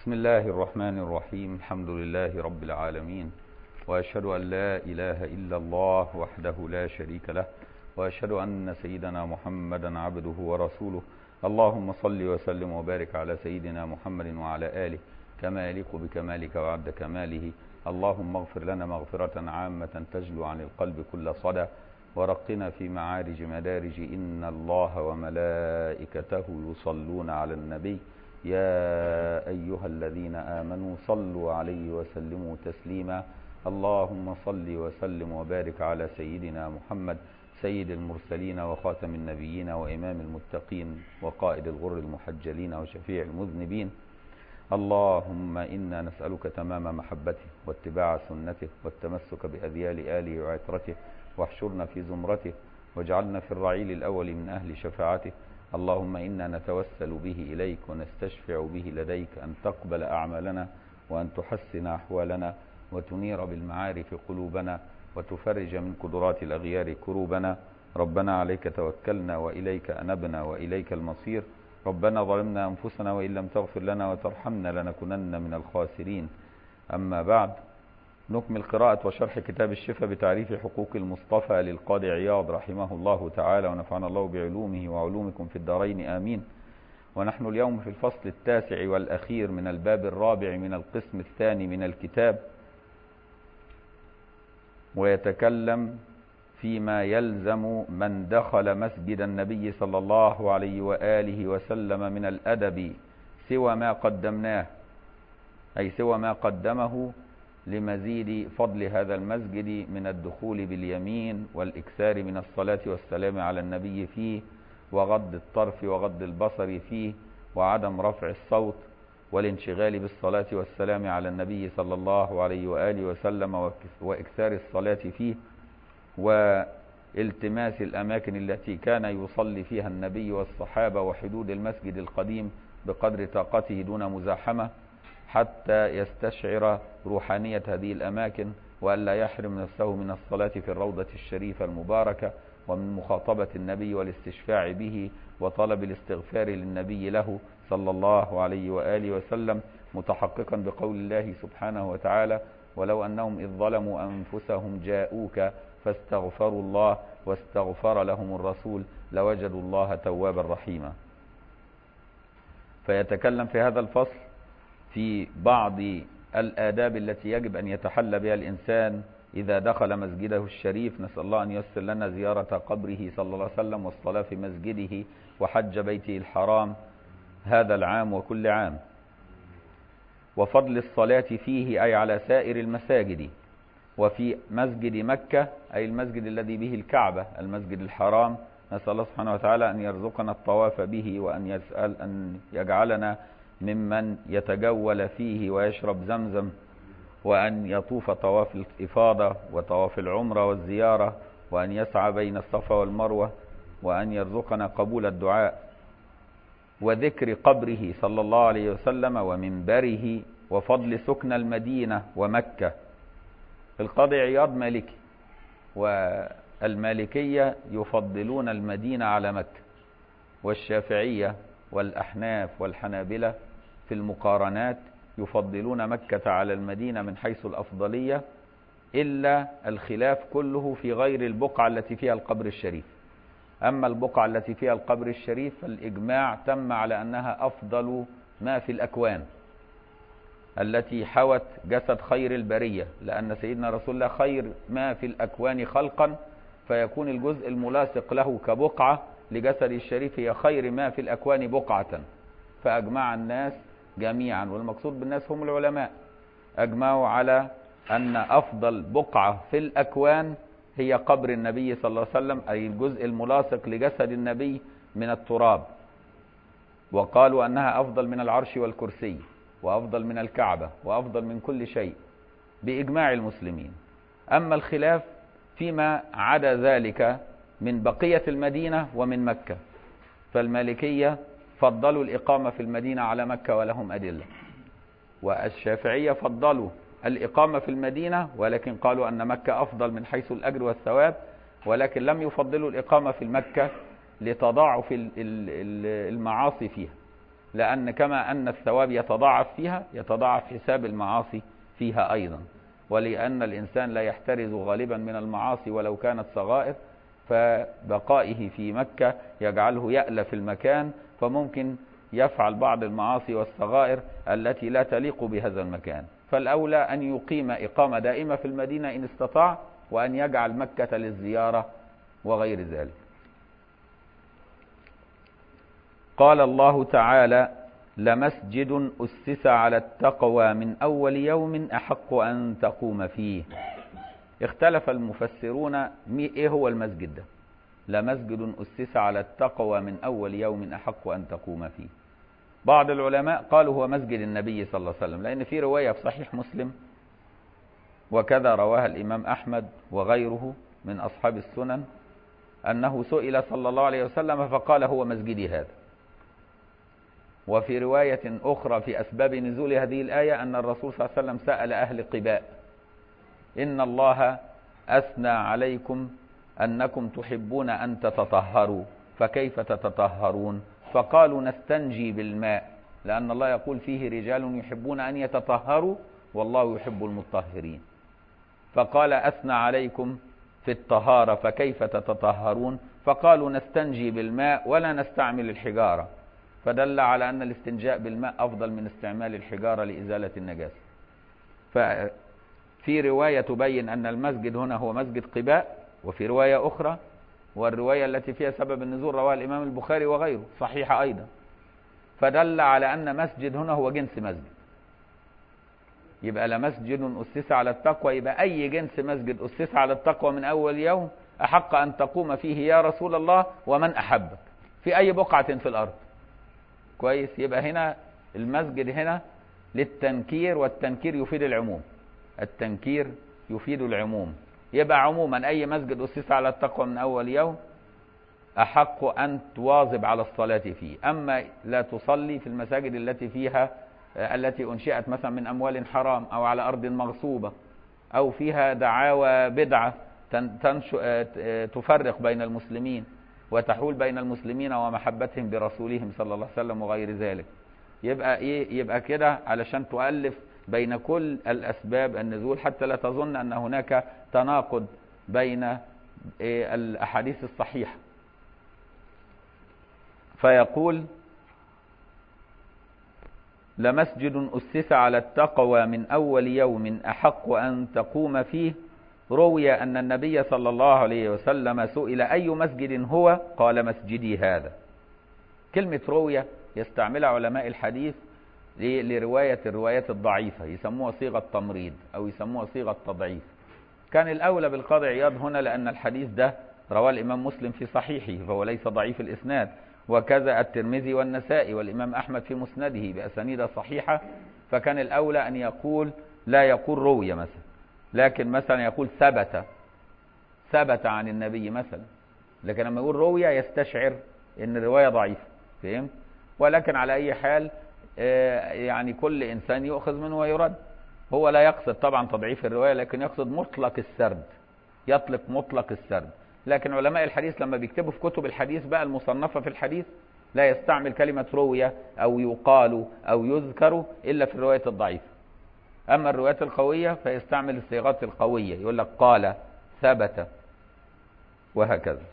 بسم الله الرحمن الرحيم. الحمد لله رب العالمين، وأشهد أن لا إله إلا الله وحده لا شريك له، وأشهد أن سيدنا محمدا عبده ورسوله. اللهم صل وسلم وبارك على سيدنا محمد وعلى آله كما يليق بكمالك وعد كماله. اللهم اغفر لنا مغفرة عامة تجلو عن القلب كل صدى، ورقنا في معارج مدارج إن الله وملائكته يصلون على النبي يا أيها الذين آمنوا صلوا عليه وسلموا تسليما. اللهم صل وسلم وبارك على سيدنا محمد سيد المرسلين وخاتم النبيين وإمام المتقين وقائد الغر المحجلين وشفيع المذنبين. اللهم إنا نسألك تمام محبته واتباع سنته والتمسك بأذيال آله وعترته، واحشرنا في زمرته واجعلنا في الرعيل الأول من أهل شفاعته. اللهم إنا نتوسل به إليك ونستشفع به لديك أن تقبل أعمالنا وأن تحسن أحوالنا وتنير بالمعارف قلوبنا وتفرج من قدرات الأغيار كروبنا. ربنا عليك توكلنا وإليك أنبنا وإليك المصير. ربنا ظلمنا أنفسنا وإن لم تغفر لنا وترحمنا لنكونن من الخاسرين. أما بعد، نكمل قراءة وشرح كتاب الشفاء بتعريف حقوق المصطفى للقاضي عياض رحمه الله تعالى، ونفعنا الله بعلومه وعلومكم في الدارين آمين. ونحن اليوم في الفصل التاسع والأخير من الباب الرابع من القسم الثاني من الكتاب، ويتكلم فيما يلزم من دخل مسجد النبي صلى الله عليه وآله وسلم من الأدب سوى ما قدمناه، أي سوى ما قدمه لمزيد فضل هذا المسجد من الدخول باليمين والإكثار من الصلاة والسلام على النبي فيه، وغض الطرف وغض البصر فيه، وعدم رفع الصوت، والانشغال بالصلاة والسلام على النبي صلى الله عليه وآله وسلم وإكثار الصلاة فيه، والتماس الأماكن التي كان يصلي فيها النبي والصحابة وحدود المسجد القديم بقدر طاقته دون مزاحمة، حتى يستشعر روحانية هذه الأماكن، وألا يحرم نفسه من الصلاة في الروضة الشريفة المباركة، ومن مخاطبة النبي والاستشفاع به وطلب الاستغفار للنبي له صلى الله عليه وآله وسلم، متحققا بقول الله سبحانه وتعالى: ولو أنهم إذ ظلموا أنفسهم جاءوك فاستغفروا الله واستغفر لهم الرسول لوجدوا الله توابا رحيما. فيتكلم في هذا الفصل في بعض الآداب التي يجب أن يتحلى بها الإنسان إذا دخل مسجده الشريف. نسأل الله أن ييسر لنا زيارة قبره صلى الله عليه وسلم والصلاة في مسجده وحج بيته الحرام هذا العام وكل عام. وفضل الصلاة فيه أي على سائر المساجد، وفي مسجد مكة أي المسجد الذي به الكعبة المسجد الحرام. نسأل الله سبحانه وتعالى أن يرزقنا الطواف به، وأن يجعلنا ممن يتجول فيه ويشرب زمزم، وأن يطوف طواف الإفاضة وطواف العمرة والزيارة، وأن يسعى بين الصفا والمروة، وأن يرزقنا قبول الدعاء، وذكر قبره صلى الله عليه وسلم ومنبره، وفضل سكن المدينة ومكة. القاضي عياض مالكي، والمالكية يفضلون المدينة على مكة، والشافعية والأحناف والحنابلة في المقارنات يفضلون مكة على المدينة من حيث الأفضلية، إلا الخلاف كله في غير البقعة التي فيها القبر الشريف. أما البقعة التي فيها القبر الشريف فالإجماع تم على أنها أفضل ما في الأكوان، التي حوت جسد خير البرية، لأن سيدنا رسول الله خير ما في الأكوان خلقا، فيكون الجزء الملاصق له كبقعة لجسد الشريف هي خير ما في الأكوان بقعة. فأجمع الناس جميعا، والمقصود بالناس هم العلماء، أجمعوا على أن أفضل بقعة في الأكوان هي قبر النبي صلى الله عليه وسلم، أي الجزء الملاصق لجسد النبي من التراب، وقالوا أنها أفضل من العرش والكرسي، وأفضل من الكعبة، وأفضل من كل شيء بإجماع المسلمين. أما الخلاف فيما عدا ذلك من بقية المدينة ومن مكة، فالمالكية فضلوا الإقامة في المدينة على مكة ولهم أدلة، والشافعية فضلوا الإقامة في المدينة ولكن قالوا أن مكة أفضل من حيث الأجر والثواب، ولكن لم يفضلوا الإقامة في مكة لتضاعف المعاصي فيها، لأن كما أن الثواب يتضاعف فيها يتضاعف حساب المعاصي فيها أيضا، ولأن الإنسان لا يحترز غالبا من المعاصي ولو كانت صغائر، فبقائه في مكة يجعله يألف المكان، فممكن يفعل بعض المعاصي والصغائر التي لا تليق بهذا المكان. فالأولى أن يقيم إقامة دائمة في المدينة إن استطاع، وأن يجعل مكة للزيارة وغير ذلك. قال الله تعالى: لمسجد أسس على التقوى من أول يوم أحق أن تقوم فيه. اختلف المفسرون إيه هو المسجد ده؟ لمسجد أسس على التقوى من أول يوم أحق أن تقوم فيه. بعض العلماء قالوا هو مسجد النبي صلى الله عليه وسلم، لأن في رواية في صحيح مسلم وكذا رواها الإمام أحمد وغيره من أصحاب السنن أنه سئل صلى الله عليه وسلم فقال هو مسجدي هذا. وفي رواية أخرى في أسباب نزول هذه الآية أن الرسول صلى الله عليه وسلم سأل أهل قباء: إن الله أثنى عليكم أنكم تحبون أن تتطهروا فكيف تتطهرون؟ فقالوا: نستنجي بالماء، لأن الله يقول فيه رجال يحبون أن يتطهروا والله يحب المطهرين. فقال: أثنى عليكم في الطهارة فكيف تتطهرون؟ فقالوا: نستنجي بالماء ولا نستعمل الحجارة. فدل على أن الاستنجاء بالماء أفضل من استعمال الحجارة لإزالة النجاسة. ففي رواية تبين أن المسجد هنا هو مسجد قباء، وفي رواية أخرى، والرواية التي فيها سبب النزول رواها الإمام البخاري وغيره صحيحة أيضا، فدل على أن مسجد هنا هو جنس مسجد. يبقى لمسجد أسس على التقوى، يبقى أي جنس مسجد أسس على التقوى من أول يوم أحق أن تقوم فيه يا رسول الله ومن أحبك في أي بقعة في الأرض. كويس؟ يبقى هنا المسجد هنا للتنكير، والتنكير يفيد العموم. التنكير يفيد العموم، يبقى عموما أي مسجد أسس على التقوى من أول يوم أحق أن تواظب على الصلاة فيه. أما لا تصلي في المساجد التي أنشئت مثلا من أموال حرام أو على أرض مغصوبة أو فيها دعاوى بدعة تفرق بين المسلمين وتحول بين المسلمين ومحبتهم برسولهم صلى الله عليه وسلم وغير ذلك، يبقى إيه؟ يبقى كده علشان تؤلف بين كل الأسباب النزول، حتى لا تظن أن هناك تناقض بين الأحاديث الصحيحة. فيقول: لمسجد أسس على التقوى من أول يوم أحق أن تقوم فيه. روي أن النبي صلى الله عليه وسلم سئل: أي مسجد هو؟ قال: مسجدي هذا. كلمة روية يستعملها علماء الحديث لرواية الروايات الضعيفة، يسموها صيغة تمريض أو يسموها صيغة تضعيف. كان الأولى بالقاضي عياض هنا، لأن الحديث ده رواه الإمام مسلم في صحيحه فهو ليس ضعيف الإسناد، وكذا الترمذي والنسائي والإمام أحمد في مسنده بأسانيد صحيحة. فكان الأولى أن يقول لا يقول روية مثلا، لكن مثلا يقول ثبت عن النبي مثلا. لكن لما يقول روية يستشعر أن الرواية ضعيفة، فهمت؟ ولكن على أي حال يعني كل إنسان يؤخذ منه ويرد. هو لا يقصد طبعا تضعيف الرواية، لكن يقصد مطلق السرد، يطلق مطلق السرد. لكن علماء الحديث لما بيكتبوا في كتب الحديث بقى المصنفة في الحديث لا يستعمل كلمة روية أو يقال أو يذكر إلا في الرواية الضعيفة. أما الروايات القوية فيستعمل الصيغات القوية، يقول لك قال، ثبت، وهكذا.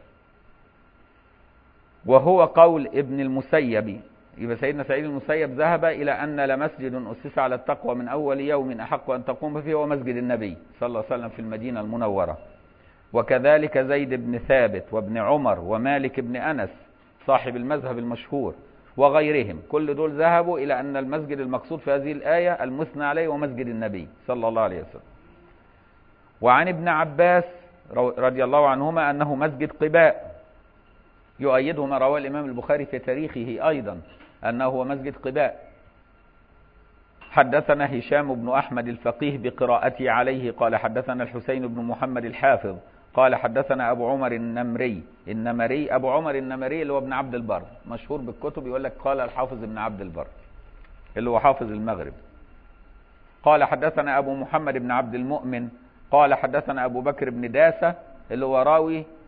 وهو قول ابن المسيب. يبقى سيدنا سعيد المسيب ذهب إلى أن لمسجد أسس على التقوى من أول يوم أحق أن تقوم فيه هو مسجد النبي صلى الله عليه وسلم في المدينة المنورة. وكذلك زيد بن ثابت وابن عمر ومالك بن أنس صاحب المذهب المشهور وغيرهم، كل دول ذهبوا إلى أن المسجد المقصود في هذه الآية المثنى عليه ومسجد النبي صلى الله عليه وسلم. وعن ابن عباس رضي الله عنهما أنه مسجد قباء، يؤيده ما رواه الإمام البخاري في تاريخه أيضا أنه هو مسجد قباء. حدثنا هشام بن أحمد الفقيه بقراءته عليه قال حدثنا الحسين بن محمد الحافظ قال حدثنا أبو عمر النمري أبو عمر النمري اللي هو ابن عبد البر، مشهور بالكتب يقول لك قال الحافظ ابن عبد البر اللي هو حافظ المغرب. قال حدثنا أبو محمد بن عبد المؤمن قال حدثنا أبو بكر بن داسة اللي هو راوي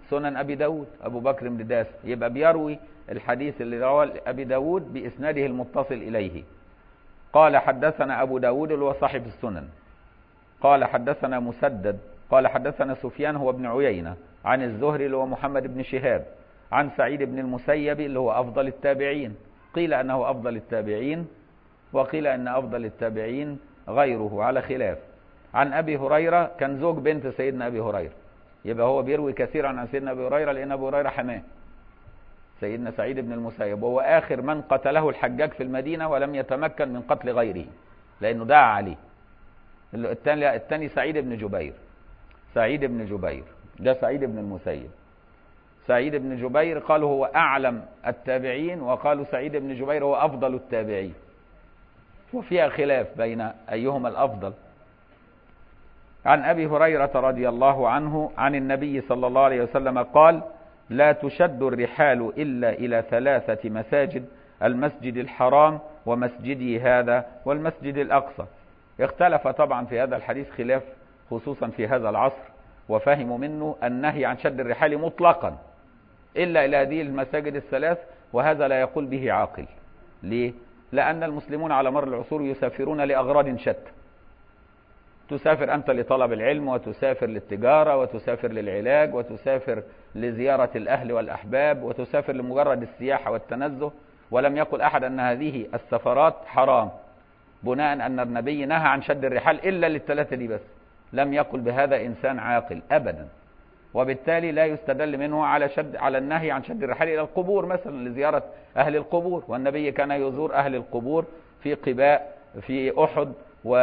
سنن أبي داود أبو بكر بن داسة، يبقى بيروي الحديث اللي رواه أبي داود بإسناده المتصل إليه. قال حدثنا أبو داود اللي هو صاحب السنن، قال حدثنا مسدد قال حدثنا سفيان هو ابن عيينة عن الزهري اللي هو محمد بن شهاب عن سعيد بن المسيب اللي هو أفضل التابعين، قيل أنه أفضل التابعين وقيل أن أفضل التابعين غيره على خلاف، عن أبي هريرة كان زوج بنت سيدنا أبي هريرة، يبقى هو بيروي كثيرا عن سيدنا أبي هريرة لأن أبي هريرة حماه سيدنا سعيد بن المسيب، وهو آخر من قتله الحجاج في المدينة ولم يتمكن من قتل غيره لأنه دعا عليه. الثاني سعيد بن جبير، سعيد بن جبير ده سعيد بن المسيب. سعيد بن جبير قالوا هو أعلم التابعين، وقالوا سعيد بن جبير هو أفضل التابعين، وفيها خلاف بين أيهما الأفضل. عن أبي هريرة رضي الله عنه عن النبي صلى الله عليه وسلم قال: لا تشد الرحال إلا إلى 3 مساجد، المسجد الحرام ومسجدي هذا والمسجد الأقصى. اختلف طبعا في هذا الحديث خلاف خصوصا في هذا العصر، وفهموا منه النهي عن شد الرحال مطلقا إلا إلى هذه المساجد ال3، وهذا لا يقول به عاقل. ليه؟ لأن المسلمون على مر العصور يسافرون لأغراض شتى، تسافر أنت لطلب العلم، وتسافر للتجارة، وتسافر للعلاج، وتسافر لزيارة الأهل والأحباب، وتسافر لمجرد السياحة والتنزه، ولم يقل أحد أن هذه السفرات حرام بناء أن النبي نهى عن شد الرحال إلا لل3 دي بس، لم يقل بهذا إنسان عاقل أبدا، وبالتالي لا يستدل منه على النهي عن شد الرحال إلى القبور مثلا لزيارة أهل القبور، والنبي كان يزور أهل القبور في قباء في أحد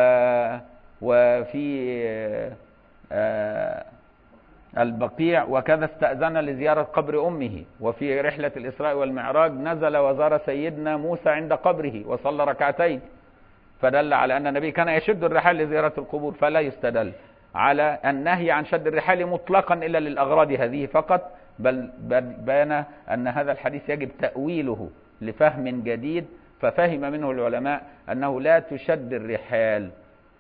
وفي البقيع، وكذا استأذن لزيارة قبر أمه، وفي رحلة الإسراء والمعراج نزل وزار سيدنا موسى عند قبره وصلى ركعتين، فدل على أن النبي كان يشد الرحال لزيارة القبور، فلا يستدل على النهي عن شد الرحال مطلقا إلا للأغراض هذه فقط، بل بان أن هذا الحديث يجب تأويله لفهم جديد، ففهم منه العلماء أنه لا تشد الرحال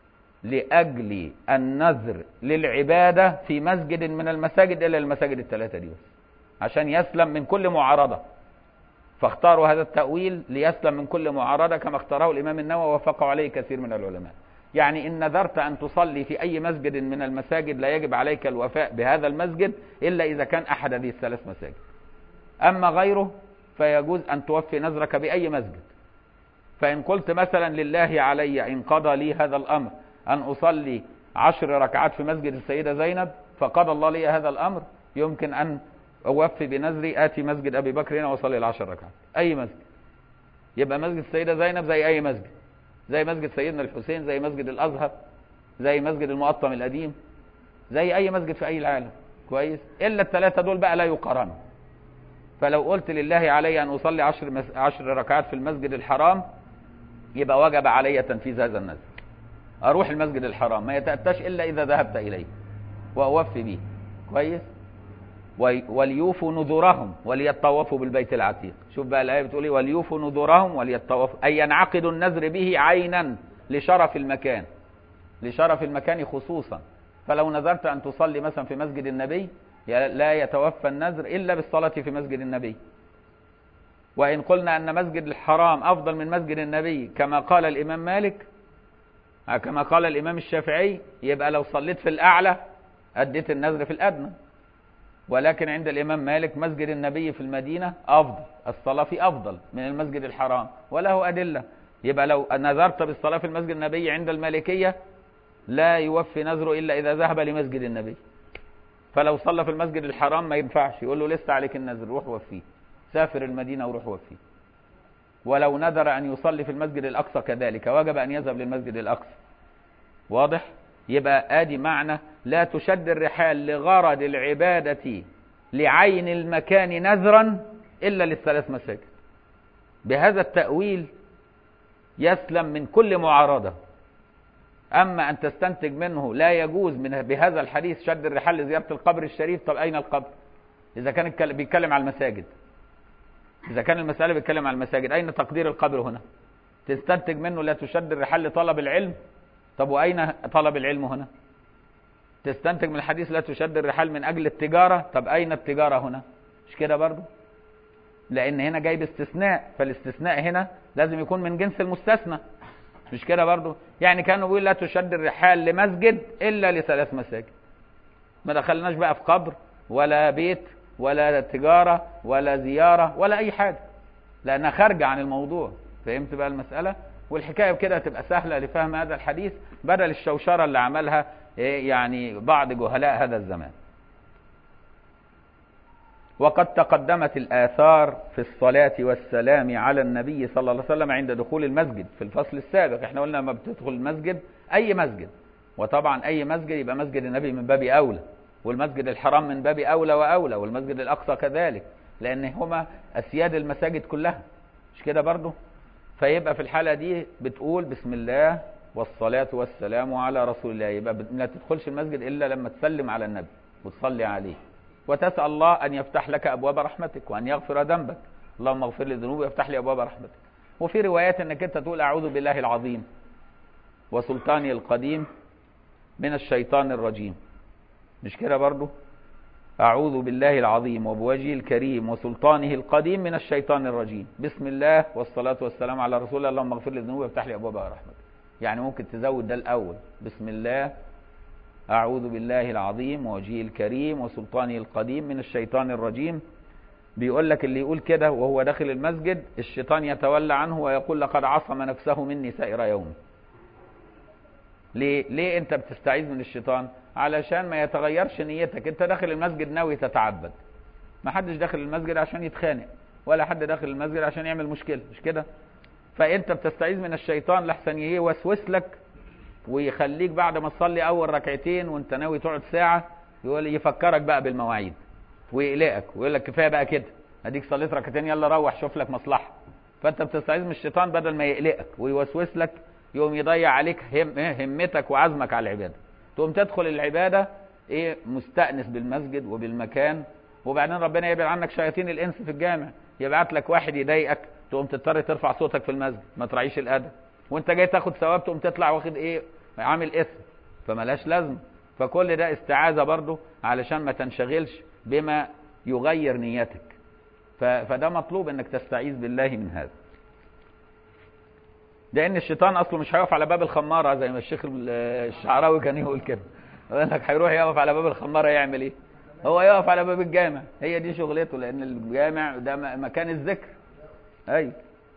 لأجل النذر للعبادة في مسجد من المساجد إلا المساجد ال3 دي بس، عشان يسلم من كل معارضة، فاختاروا هذا التأويل ليسلم من كل معارضة كما اختاره الإمام النووي ووافقوا عليه كثير من العلماء. يعني إن نذرت أن تصلي في أي مسجد من المساجد لا يجب عليك الوفاء بهذا المسجد إلا إذا كان أحد هذه ال3 مساجد، أما غيره فيجوز أن توفي نذرك بأي مسجد. فإن قلت مثلا لله علي إن قضى لي هذا الأمر أن أصلي 10 ركعات في مسجد السيدة زينب فقضى الله لي هذا الأمر، يمكن أن أوفي بنذري آتي مسجد أبي بكر هنا وأصلي 10 ركعات أي مسجد، يبقى مسجد السيدة زينب زي أي مسجد، زي مسجد سيدنا الحسين، زي مسجد الأزهر، زي مسجد المقطم القديم، زي أي مسجد في أي العالم، كويس؟ إلا ال3 دول بقى لا يقارنوا. فلو قلت لله علي أن أصلي 10 ركعات في المسجد الحرام يبقى وجب علي تنفيذ هذا النذر، أروح المسجد الحرام ما يتأتاش إلا إذا ذهبت إليه وأوفي به، كويس؟ وليوفوا نذورهم وليطوفوا بالبيت العتيق. شوف بقى الآية بتقول إيه؟ وليوفوا نذورهم وليطوفوا، أي ينعقد النذر به عينا لشرف المكان، لشرف المكان خصوصا. فلو نذرت أن تصلي مثلا في مسجد النبي لا يتوفى النذر إلا بالصلاة في مسجد النبي. وإن قلنا أن مسجد الحرام أفضل من مسجد النبي كما قال الإمام مالك كما قال الإمام الشافعي، يبقى لو صليت في الأعلى أديت النذر في الأدنى. ولكن عند الإمام مالك مسجد النبي في المدينة أفضل، الصلاة فيه أفضل من المسجد الحرام وله أدلة. يبقى لو نذرت بالصلاة في المسجد النبي عند المالكية لا يوفي نذره إلا إذا ذهب لمسجد النبي. فلو صلى في المسجد الحرام ما ينفعش، يقول له لسه عليك النذر، روح وفيه، سافر المدينة وروح وفيه. ولو نذر أن يصلي في المسجد الأقصى كذلك وجب أن يذهب للمسجد الأقصى. واضح؟ يبقى آدي معنى لا تشد الرحال لغرض العبادة لعين المكان نذرا إلا ل3 مساجد. بهذا التأويل يسلم من كل معارضة. أما أن تستنتج منه لا يجوز بهذا الحديث شد الرحال لزيارة القبر الشريف، طب أين القبر؟ إذا كان بيتكلم على المساجد، إذا كان المسألة بيتكلم على المساجد، أين تقدير القبر هنا؟ تستنتج منه لا تشد الرحال لطلب العلم، طب وأين طلب العلم هنا؟ تستنتج من الحديث لا تشد الرحال من أجل التجارة. طب أين التجارة هنا؟ مش كده برضو؟ لأن هنا جايب استثناء، فالاستثناء هنا لازم يكون من جنس المستثنى. مش كده برضو؟ يعني كانوا بيقول لا تشد الرحال لمسجد إلا لثلاث مساجد. ما دخلناش بقى في قبر ولا بيت ولا تجارة ولا زيارة ولا أي حاجة، لأنها خارجة عن الموضوع. فهمت بقى المسألة؟ والحكاية بكده تبقى سهلة لفهم هذا الحديث بدل الشوشرة اللي عملها يعني بعض جهلاء هذا الزمان. وقد تقدمت الآثار في الصلاة والسلام على النبي صلى الله عليه وسلم عند دخول المسجد في الفصل السابق. احنا قلنا لما بتدخل المسجد أي مسجد، وطبعا أي مسجد يبقى مسجد النبي من باب أولى، والمسجد الحرام من باب أولى وأولى، والمسجد الأقصى كذلك، لأن هما أسياد المساجد كلها. مش كده برضو؟ فيبقى في الحالة دي بتقول بسم الله والصلاة والسلام على رسول الله. يبقى لا تدخلش المسجد إلا لما تسلم على النبي وتصلي عليه وتسأل الله أن يفتح لك أبواب رحمتك وأن يغفر ذنبك. اللهم اغفر لي ذنوبي ويفتح لي أبواب رحمتك. وفي روايات أنك أنت تقول أعوذ بالله العظيم وسلطانه القديم من الشيطان الرجيم. مش كده برضو؟ أعوذ بالله العظيم وبوجهه الكريم وسلطانه القديم من الشيطان الرجيم. بسم الله والصلاة والسلام على رسول الله. اللهم اغفر لي ذنوبي وافتح لي أبواب رحمتك. يعني ممكن تزود ده الأول، بسم الله أعوذ بالله العظيم ووجهه الكريم وسلطانه القديم من الشيطان الرجيم. بيقول لك اللي يقول كده وهو داخل المسجد الشيطان يتولى عنه ويقول لقد عصم نفسه مني سائر يومي. ليه انت بتستعيذ من الشيطان؟ علشان ما يتغيرش نيتك. انت داخل المسجد ناوي تتعبد، ما حدش داخل المسجد عشان يتخانق، ولا حد داخل المسجد عشان يعمل مشكلة. مش كده؟ فانت بتستعيذ من الشيطان لحسن يوسوس لك ويخليك بعد ما تصلي اول ركعتين وانت ناوي تقعد ساعة يقول يفكرك بقى بالمواعيد ويقلقك ويقول لك كفايه بقى كده، اديك صليت ركعتين يلا روح شوف لك مصلحة. فانت بتستعيذ من الشيطان بدل ما يقلقك ويوسوس لك يقوم يضيع عليك همتك وعزمك على العبادة. تقوم تدخل العبادة مستأنس بالمسجد وبالمكان، وبعدين ربنا يبعد عنك شياطين الإنس في الجامع، يبعت لك واحد يضايقك تقوم تضطر ترفع صوتك في المسجد، ما تراعيش الأدب، وانت جاي تاخد ثواب تقوم تطلع واخد عامل اسم، فملاش لازم. فكل ده استعاذة برضه علشان ما تنشغلش بما يغير نيتك. فده مطلوب انك تستعيذ بالله من هذا. لان الشيطان اصله مش هيقف على باب الخماره زي ما الشيخ الشعراوي كان يقول كده، يقول لك هيروح يقف على باب الخماره يعمل ايه؟ هو يقف على باب الجامع، هي دي شغلته، لان الجامع ده مكان الذكر. ايوه.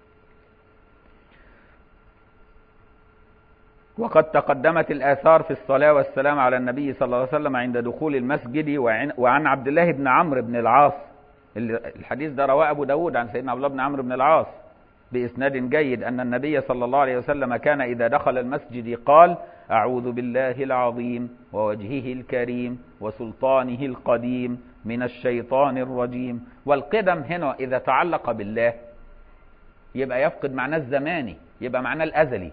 وقد تقدمت الآثار في الصلاة والسلام على النبي صلى الله عليه وسلم عند دخول المسجد. وعن عبد الله بن عمرو بن العاص، الحديث ده رواه أبو داود عن سيدنا عبد الله بن عمرو بن العاص بإسناد جيد أن النبي صلى الله عليه وسلم كان إذا دخل المسجد قال أعوذ بالله العظيم ووجهه الكريم وسلطانه القديم من الشيطان الرجيم. والقدم هنا إذا تعلق بالله يبقى يفقد معناه الزماني، يبقى معناه الأزلي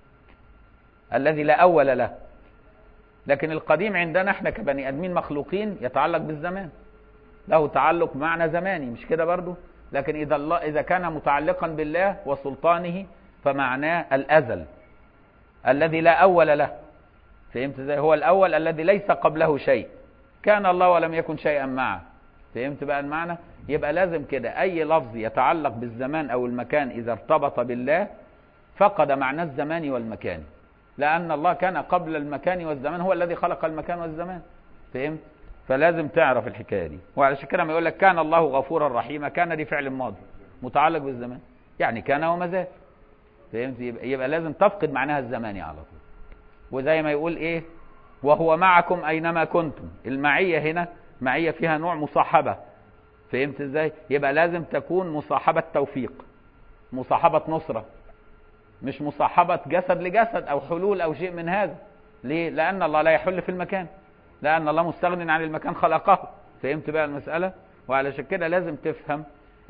الذي لا أول له. لكن القديم عندنا احنا كبني أدمين مخلوقين يتعلق بالزمان، له تعلق معنى زماني، مش كده برضو؟ لكن إذا كان متعلقا بالله وسلطانه فمعناه الأزل الذي لا أول له. فهمت ازاي؟ هو الأول الذي ليس قبله شيء، كان الله ولم يكن شيئا معه. فهمت بقى المعنى؟ يبقى لازم كده أي لفظ يتعلق بالزمان أو المكان إذا ارتبط بالله فقد معنى الزمان والمكان، لأن الله كان قبل المكان والزمان، هو الذي خلق المكان والزمان. فهمت؟ فلازم تعرف الحكاية دي. وعلشان كده ما يقول لك كان الله غفورا رحيما، كان دي فعل ماضي متعلق بالزمان، يعني كان وما زال. فهمت؟ يبقى لازم تفقد معناها الزماني على طول. وزي ما يقول وهو معكم أينما كنتم، المعية هنا معية فيها نوع مصاحبة. فهمت ازاي؟ يبقى لازم تكون مصاحبة توفيق، مصاحبة نصرة، مش مصاحبة جسد لجسد أو حلول أو شيء من هذا. ليه؟ لأن الله لا يحل في المكان، لأن الله مستغن عن المكان خلقه. فهمت بقى المسألة؟ وعلشان كده لازم تفهم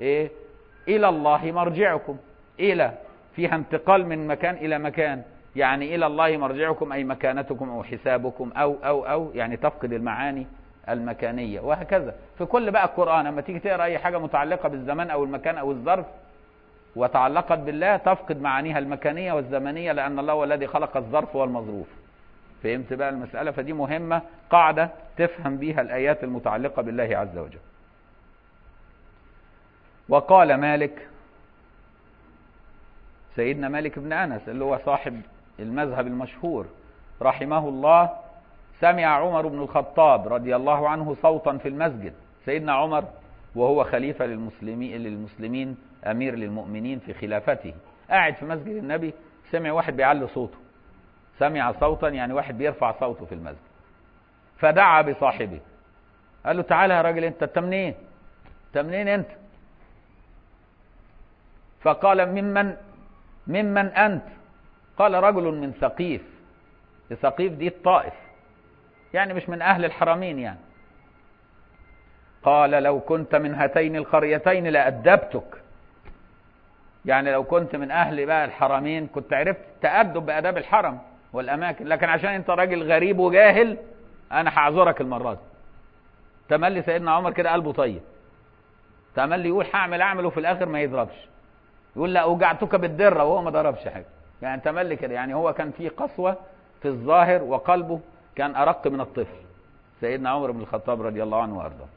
إلى الله مرجعكم، إلى فيها انتقال من مكان إلى مكان، يعني إلى الله مرجعكم أي مكانتكم أو حسابكم أو يعني تفقد المعاني المكانية. وهكذا في كل بقى القرآن لما تيجي تقرأ أي حاجة متعلقة بالزمان أو المكان أو الظرف وتعلقت بالله تفقد معانيها المكانية والزمنية، لأن الله هو الذي خلق الظرف والمظروف. فهمت بقى المسألة؟ فدي مهمة، قاعدة تفهم بيها الآيات المتعلقة بالله عز وجل. وقال مالك، سيدنا مالك بن أنس اللي هو صاحب المذهب المشهور رحمه الله، سمع عمر بن الخطاب رضي الله عنه صوتا في المسجد. سيدنا عمر وهو خليفة للمسلمين أمير للمؤمنين في خلافته، قاعد في مسجد النبي، سمع واحد بيعلي صوته، سمع صوتا يعني واحد بيرفع صوته في المسجد، فدعا بصاحبه قال له تعالى يا راجل، انت منين؟ انت منين انت؟ فقال ممن انت؟ قال رجل من ثقيف. ثقيف دي الطائف، يعني مش من اهل الحرمين يعني. قال لو كنت من هاتين القريتين لأدبتك، يعني لو كنت من اهل بقى الحرمين كنت عرفت تأدب بآداب الحرم والاماكن، لكن عشان انت راجل غريب وجاهل انا هعذرك المرة دي. تملي سيدنا عمر كده قلبه طيب، تملي يقول اعمل وفي الاخر ما يضربش، يقول لا اوجعتك بالدره وهو ما ضربش حاجه، يعني تملي كده. يعني هو كان فيه قسوه في الظاهر وقلبه كان ارق من الطفل، سيدنا عمر بن الخطاب رضي الله عنه وارضاه.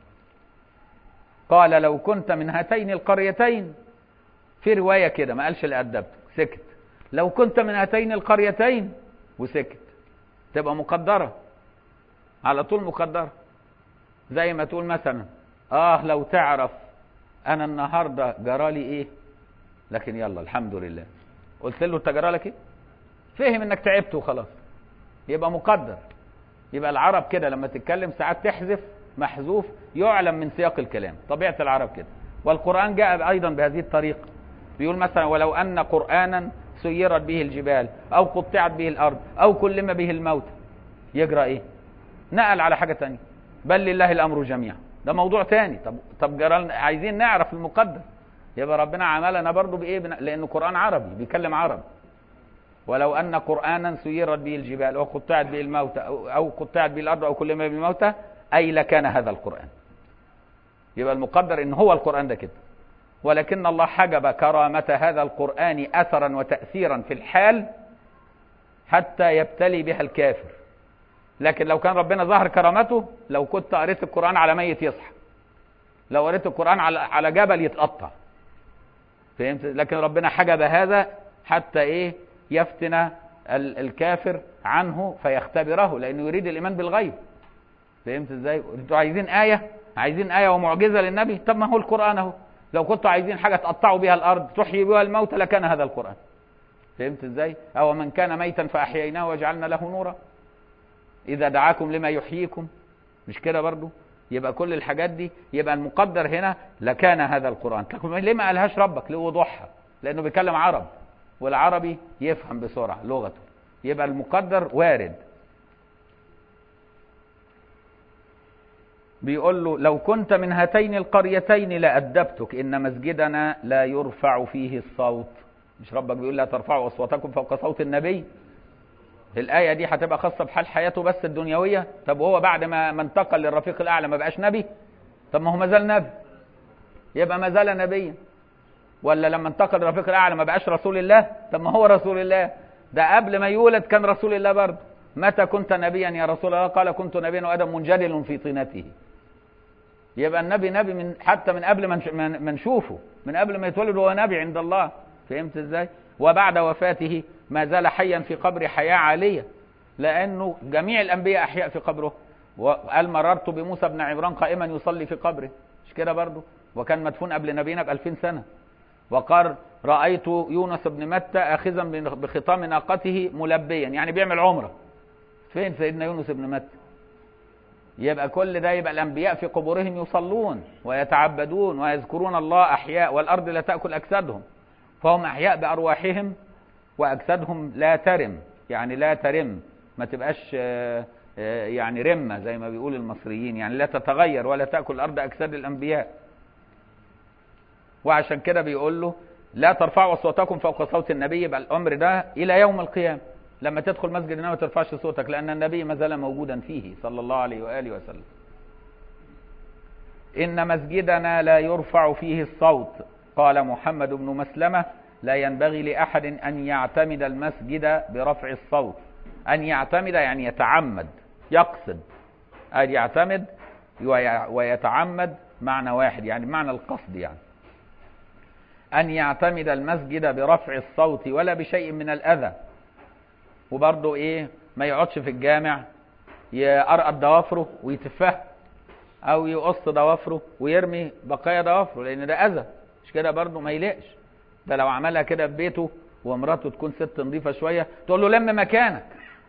قال لو كنت من هاتين القريتين، في روايه كده ما قالش لأدبتك، سكت. لو كنت من هاتين القريتين وسكت، تبقى مقدره على طول، مقدره. زي ما تقول مثلا لو تعرف انا النهارده جرالي ايه، لكن يلا الحمد لله. قلت له انت جرالك ايه؟ فهم انك تعبت وخلاص، يبقى مقدر. يبقى العرب كده لما تتكلم ساعات تحذف محذوف يعلم من سياق الكلام، طبيعة العرب كده. والقرآن جاء ايضا بهذه الطريقة، بيقول مثلا ولو ان قرآنا سيرت به الجبال او قطعت به الارض او كلم به الموت، يجرى ايه؟ نقل على حاجة تانية، بل لله الامر جميعا، ده موضوع تاني. طب عايزين نعرف المقدر. يبقى ربنا عملنا برضو بايه؟ لانه قرآن عربي بيكلم عرب. ولو ان قرآنا سيرت به الجبال او قطعت به الموتى او قطعت به الارض او كلم به الموتى اي لكان هذا القرآن. يبقى المقدر ان هو القرآن ده كده، ولكن الله حجب كرامة هذا القرآن اثرا وتأثيرا في الحال حتى يبتلي بها الكافر. لكن لو كان ربنا ظهر كرامته، لو كنت قريت القرآن على ميت يصحى، لو قريت القرآن على جبل يتقطع، فهمت؟ لكن ربنا حجب هذا حتى ايه؟ يفتن الكافر عنه فيختبره، لانه يريد الايمان بالغيب. فهمت ازاي؟ انتوا عايزين آية ومعجزة للنبي؟ طب ما هو القرآن اهو. لو كنتوا عايزين حاجة تقطعوا بها الارض تحيي بها الموتى لكان هذا القرآن. فهمت ازاي؟ او من كان ميتا فاحييناه وجعلنا له نورا اذا دعاكم لما يحييكم، مش كده برضو؟ يبقى كل الحاجات دي، يبقى المقدر هنا لكان هذا القرآن. ليه ما قالهاش ربك؟ لوضوحها، لانه بيكلم عرب والعربي يفهم بسرعة لغته، يبقى المقدر وارد. بيقول له لو كنت من هاتين القريتين لأدبتك إن مسجدنا لا يرفع فيه الصوت. مش ربك بيقول لا ترفعوا أصواتكم فوق صوت النبي؟ الآية دي هتبقى خاصة بحال حياته بس الدنيوية؟ طب وهو بعد ما انتقل للرفيق الأعلى ما بقاش نبي؟ طب ما هو ما زال نبي، يبقى ما زال نبيا. ولا لما انتقل للرفيق الأعلى ما بقاش رسول الله؟ طب ما هو رسول الله، ده قبل ما يولد كان رسول الله برضه. متى كنت نبيا يا رسول الله؟ قال كنت نبيا وآدم منجدل في طينته. يبقى النبي نبي حتى من قبل ما نشوفه، من قبل ما يتولد هو نبي عند الله. فهمت ازاي؟ وبعد وفاته ما زال حيا في قبر حياة عالية، لأنه جميع الأنبياء أحياء في قبره. وقال مررت بموسى بن عمران قائما يصلي في قبره، مش كده برضه؟ وكان مدفون قبل نبينا ب2000 سنة. وقال رأيت يونس بن متى آخذا بخطام ناقته ملبيا، يعني بيعمل عمرة. فين سيدنا يونس بن متى؟ يبقى كل ده، يبقى الأنبياء في قبورهم يصلون ويتعبدون ويذكرون الله أحياء، والأرض لا تأكل أجسادهم، فهم أحياء بأرواحهم وأجسادهم لا ترم، يعني لا ترم، ما تبقاش يعني رمة زي ما بيقول المصريين، يعني لا تتغير ولا تأكل الأرض أجساد الأنبياء. وعشان كده بيقول له لا ترفعوا أصواتكم فوق صوت النبي. يبقى الأمر ده إلى يوم القيامة، لما تدخل مسجد النبي ما ترفعش صوتك، لأن النبي ما زال موجودا فيه صلى الله عليه وآله وسلم. إن مسجدنا لا يرفع فيه الصوت. قال محمد بن مسلمة لا ينبغي لأحد أن يعتمد المسجد برفع الصوت، أن يعتمد يعني يتعمد، يقصد. أن يعتمد ويتعمد معنى واحد، يعني معنى القصد. يعني أن يعتمد المسجد برفع الصوت ولا بشيء من الأذى. وبرضه إيه، ما يقعدش في الجامع يقرقط ضوافره ويتفه، أو يقص ضوافره ويرمي بقايا ضوافره، لأن ده أذى. مش كده برضه؟ ما يلقش. ده لو عملها كده في بيته ومراته تكون ست نظيفة شوية تقول له لم مكانك،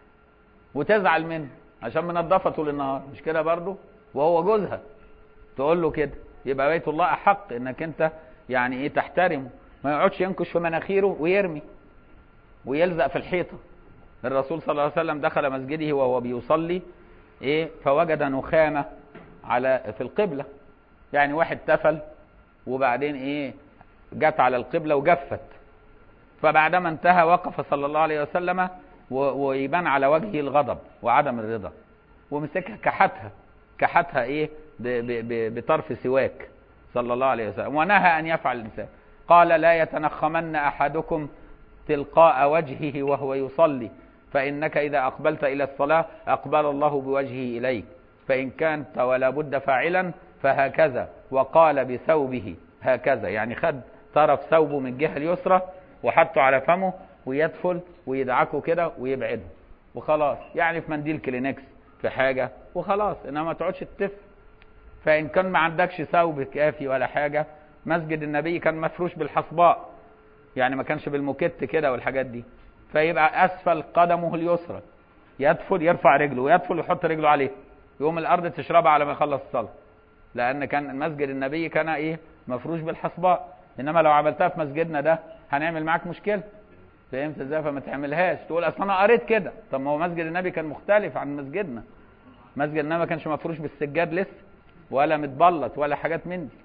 وتزعل منه عشان منضفة طول النهار. مش كده برضه؟ وهو جوزها تقول له كده. يبقى بيت الله أحق إنك أنت يعني إيه تحترمه. ما يقعدش ينكش في مناخيره ويرمي ويلزق في الحيطة. الرسول صلى الله عليه وسلم دخل مسجده وهو بيصلي إيه، فوجد نخامة في القبلة. يعني واحد تفل وبعدين إيه جت على القبلة وجفت. فبعدما انتهى وقف صلى الله عليه وسلم ويبان على وجهه الغضب وعدم الرضا، ومسكها كحتها ايه بطرف سواك صلى الله عليه وسلم، ونهى ان يفعل الانسان. قال لا يتنخمن احدكم تلقاء وجهه وهو يصلي، فانك اذا اقبلت الى الصلاة اقبل الله بوجهه اليك، فان كانت ولا بد فاعلا فهكذا. وقال بثوبه هكذا، يعني خد طرف ثوبه من الجهة اليسرى وحطه على فمه ويدفل ويدعكه كده ويبعده وخلاص. يعني في منديل كلينكس في حاجة وخلاص، انما ما تقعدش تتف. فان كان ما عندكش ثوب كافي ولا حاجة، مسجد النبي كان مفروش بالحصباء، يعني ما كانش بالموكيت كده والحاجات دي، فيبقى اسفل قدمه اليسرى يدفل يرفع رجله ويدفل ويحط رجله عليه، يقوم الارض تشربها على ما يخلص الصلاة، لان كان مسجد النبي كان ايه مفروش بالحصباء. انما لو عملتها في مسجدنا ده هنعمل معاك مشكلة. فهمت ازاي؟ فما تعملهاش تقول اصل انا قريت كده. طب ما هو مسجد النبي كان مختلف عن مسجدنا. مسجد النبي ما كانش مفروش بالسجاد لسه ولا متبلط ولا حاجات من دي.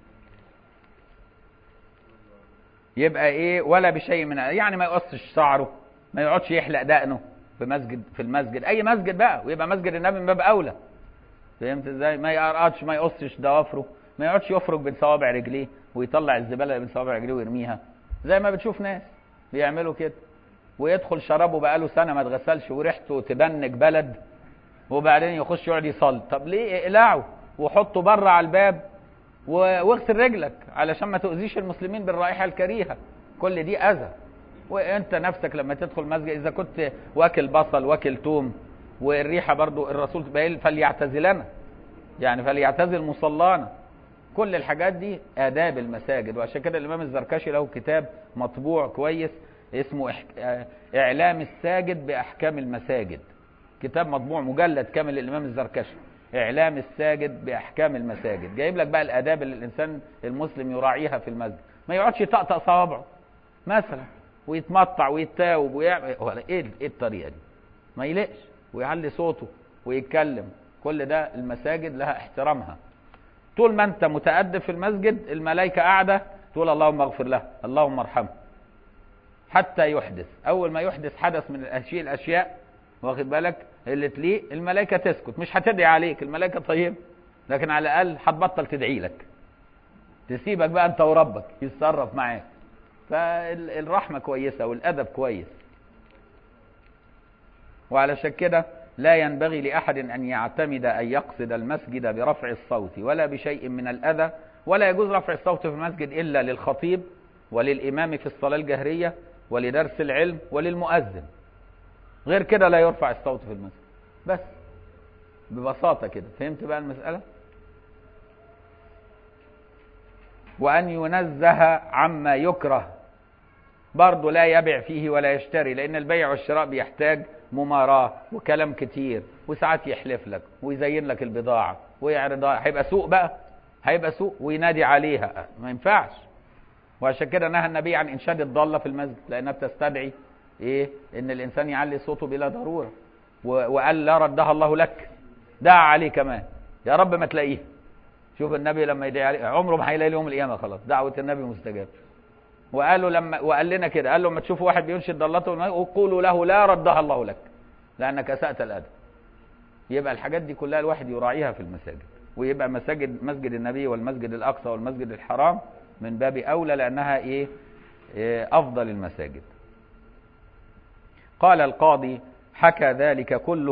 يبقى ايه ولا بشيء من، يعني ما يقصش شعره، ما يقعدش يحلق دقنه في المسجد اي مسجد بقى، ويبقى مسجد النبي من باب اولى. فهمت ازاي؟ ما يقرقطش، ما يقصش ضوافره، ما يقعدش يفرك بين صوابع رجليه ويطلع الزباله بين صوابع رجليه ويرميها زي ما بتشوف ناس بيعملوا كده. ويدخل شرابه بقاله سنه ما اتغسلش وريحته تبنك بلد، وبعدين يخش يقعد يصلي. طب ليه؟ اقلعه وحطه بره على الباب واغسل رجلك علشان ما تؤذيش المسلمين بالرائحه الكريهه. كل دي اذى. وانت نفسك لما تدخل مسجد اذا كنت واكل بصل واكل توم والريحه برضو الرسول بيقول فليعتزلنا، يعني فليعتزل مصلانا. كل الحاجات دي آداب المساجد. وعشان كده الإمام الزركشي له كتاب مطبوع كويس اسمه إعلام الساجد بأحكام المساجد. كتاب مطبوع مجلد كامل للإمام الزركشي، إعلام الساجد بأحكام المساجد. جايب لك بقى الآداب اللي الإنسان المسلم يراعيها في المسجد. ما يقعدش يطقطق صوابعه مثلا ويتمطع ويتاوب ويعمل ايه الطريقة دي؟ ما يلقش ويعلي صوته ويتكلم. كل ده المساجد لها احترامها. طول ما انت متأدب في المسجد الملائكة قاعدة تقول اللهم اغفر له اللهم ارحمه حتى يحدث. اول ما يحدث حدث من الاشياء واخد بالك اللي تليه، الملائكة تسكت، مش هتدعي عليك، الملائكة طيب، لكن على الاقل هتبطل تدعي لك، تسيبك بقى انت وربك يتصرف معاك. فالرحمة كويسة والادب كويس. وعلشان كده لا ينبغي لأحد أن يعتمد أن يقصد المسجد برفع الصوت ولا بشيء من الأذى. ولا يجوز رفع الصوت في المسجد إلا للخطيب وللإمام في الصلاة الجهرية ولدرس العلم وللمؤذن. غير كده لا يرفع الصوت في المسجد. بس ببساطة كده. فهمت بقى المسألة؟ وأن ينزه عما يكره، برضه لا يبيع فيه ولا يشتري، لأن البيع والشراء بيحتاج مماراة وكلام كتير، وساعات يحلف لك ويزين لك البضاعة ويعرضها. هيبقى سوق بقى، هيبقى سوق وينادي عليها، ما ينفعش. وعشان كده نهى النبي عن إنشاد الضالة في المسجد، لأنها بتستدعي إيه؟ إن الإنسان يعلي صوته بلا ضرورة. وقال لا ردها الله لك، دعا عليه كمان يا رب ما تلاقيه. شوف النبي لما يدعي عليه عمره ما هيلاقي يوم القيامة، خلاص دعوة النبي مستجابة. وقال لنا كده، قال له لما تشوفوا واحد بينشد ضلته وقولوا له لا ردها الله لك لأنك أسأت الأدب. يبقى الحاجات دي كلها الواحد يراعيها في المساجد. ويبقى مسجد النبي والمسجد الأقصى والمسجد الحرام من باب أولى، لأنها إيه أفضل المساجد. قال القاضي حكى ذلك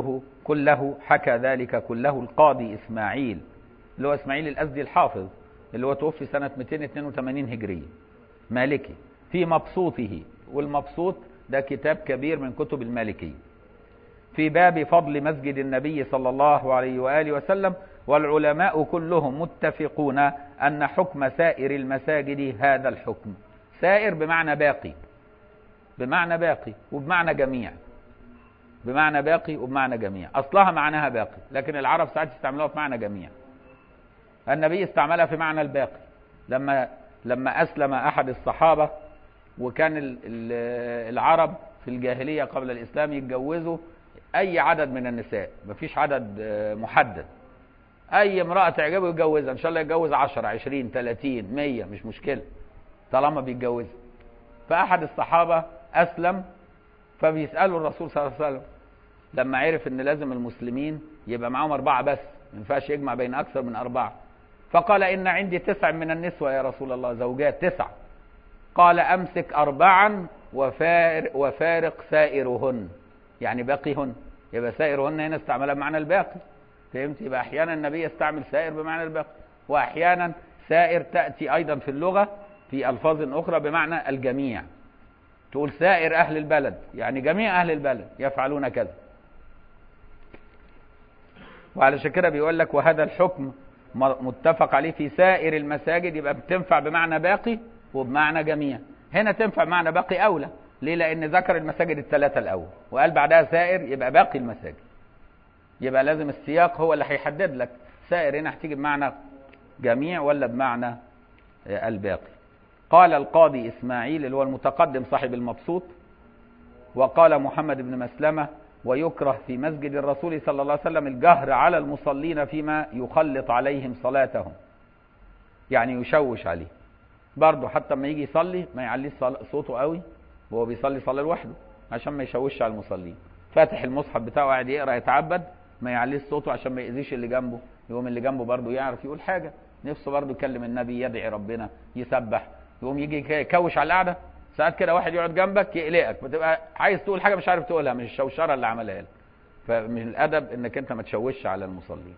كله القاضي إسماعيل، اللي هو إسماعيل الأزدي الحافظ، اللي هو توفي سنة 282 هجرية، مالكي، في مبسوطه. والمبسوط ده كتاب كبير من كتب المالكي، في باب فضل مسجد النبي صلى الله عليه وآله وسلم. والعلماء كلهم متفقون أن حكم سائر المساجد هذا الحكم. سائر بمعنى باقي، بمعنى باقي وبمعنى جميع، بمعنى باقي وبمعنى جميع. أصلها معناها باقي، لكن العرب ساعات يستعملوها في معنى جميع. النبي استعملها في معنى الباقي لما أسلم أحد الصحابة، وكان العرب في الجاهلية قبل الإسلام يتجوزوا أي عدد من النساء، مفيش عدد محدد، أي امرأة تعجبه يتجوزها، إن شاء الله يتجوز 10 20 30 100 مش مشكلة طالما بيتجوزها. فأحد الصحابة أسلم، فبيسألوا الرسول صلى الله عليه وسلم لما عرف إن لازم المسلمين يبقى معاهم 4 بس، ما ينفعش يجمع بين أكثر من 4. فقال إن عندي 9 من النسوة يا رسول الله، زوجات 9. قال أمسك 4 وفارق سائرهن، يعني باقيهن. يبقى سائرهن هنا استعملها بمعنى الباقي، فهمت؟ يبقى أحيانا النبي يستعمل سائر بمعنى الباقي، وأحيانا سائر تأتي أيضا في اللغة في ألفاظ أخرى بمعنى الجميع. تقول سائر أهل البلد، يعني جميع أهل البلد يفعلون كذا. وعلى كده بيقول لك وهذا الحكم متفق عليه في سائر المساجد، يبقى بتنفع بمعنى باقي وبمعنى جميع. هنا تنفع بمعنى باقي أولى، ليه؟ لأن ذكر المساجد ال3 الأول وقال بعدها سائر، يبقى باقي المساجد. يبقى لازم السياق هو اللي هيحدد لك سائر هنا هتيجي بمعنى جميع ولا بمعنى الباقي. قال القاضي إسماعيل اللي هو المتقدم صاحب المبسوط، وقال محمد بن مسلمة ويكره في مسجد الرسول صلى الله عليه وسلم الجهر على المصلين فيما يخلط عليهم صلاتهم، يعني يشوش عليه برضه، حتى ما يجي يصلي ما يعليش صوته قوي وهو بيصلي صلاة لوحده عشان ما يشوش على المصلين. فاتح المصحف بتاعه قاعد يقرأ يتعبد، ما يعليش صوته عشان ما يأذيش اللي جنبه، يقوم اللي جنبه برضه يعرف يقول حاجة، نفسه برضه يكلم النبي، يدعي ربنا، يسبح، يقوم يجي يكوش على القعدة. ساعات كده واحد يقعد جنبك يقلقك، بتبقى عايز تقول حاجة مش عارف تقولها من الشوشرة اللي عملها لك. فمن الأدب انك انت ما تشوش على المصلين.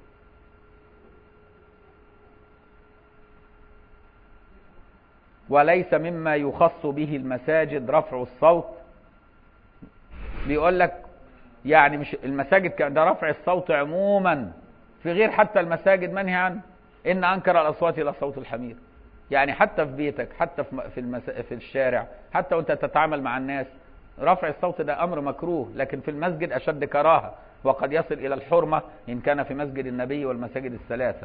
وليس مما يخص به المساجد رفع الصوت. بيقول لك يعني مش المساجد ده رفع الصوت عموما، في غير حتى المساجد منهي عنه. إن أنكر الأصوات إلى صوت الحمير، يعني حتى في بيتك، حتى في الشارع، حتى وانت تتعامل مع الناس، رفع الصوت ده أمر مكروه، لكن في المسجد أشد كراهة، وقد يصل إلى الحرمة إن كان في مسجد النبي والمساجد ال3.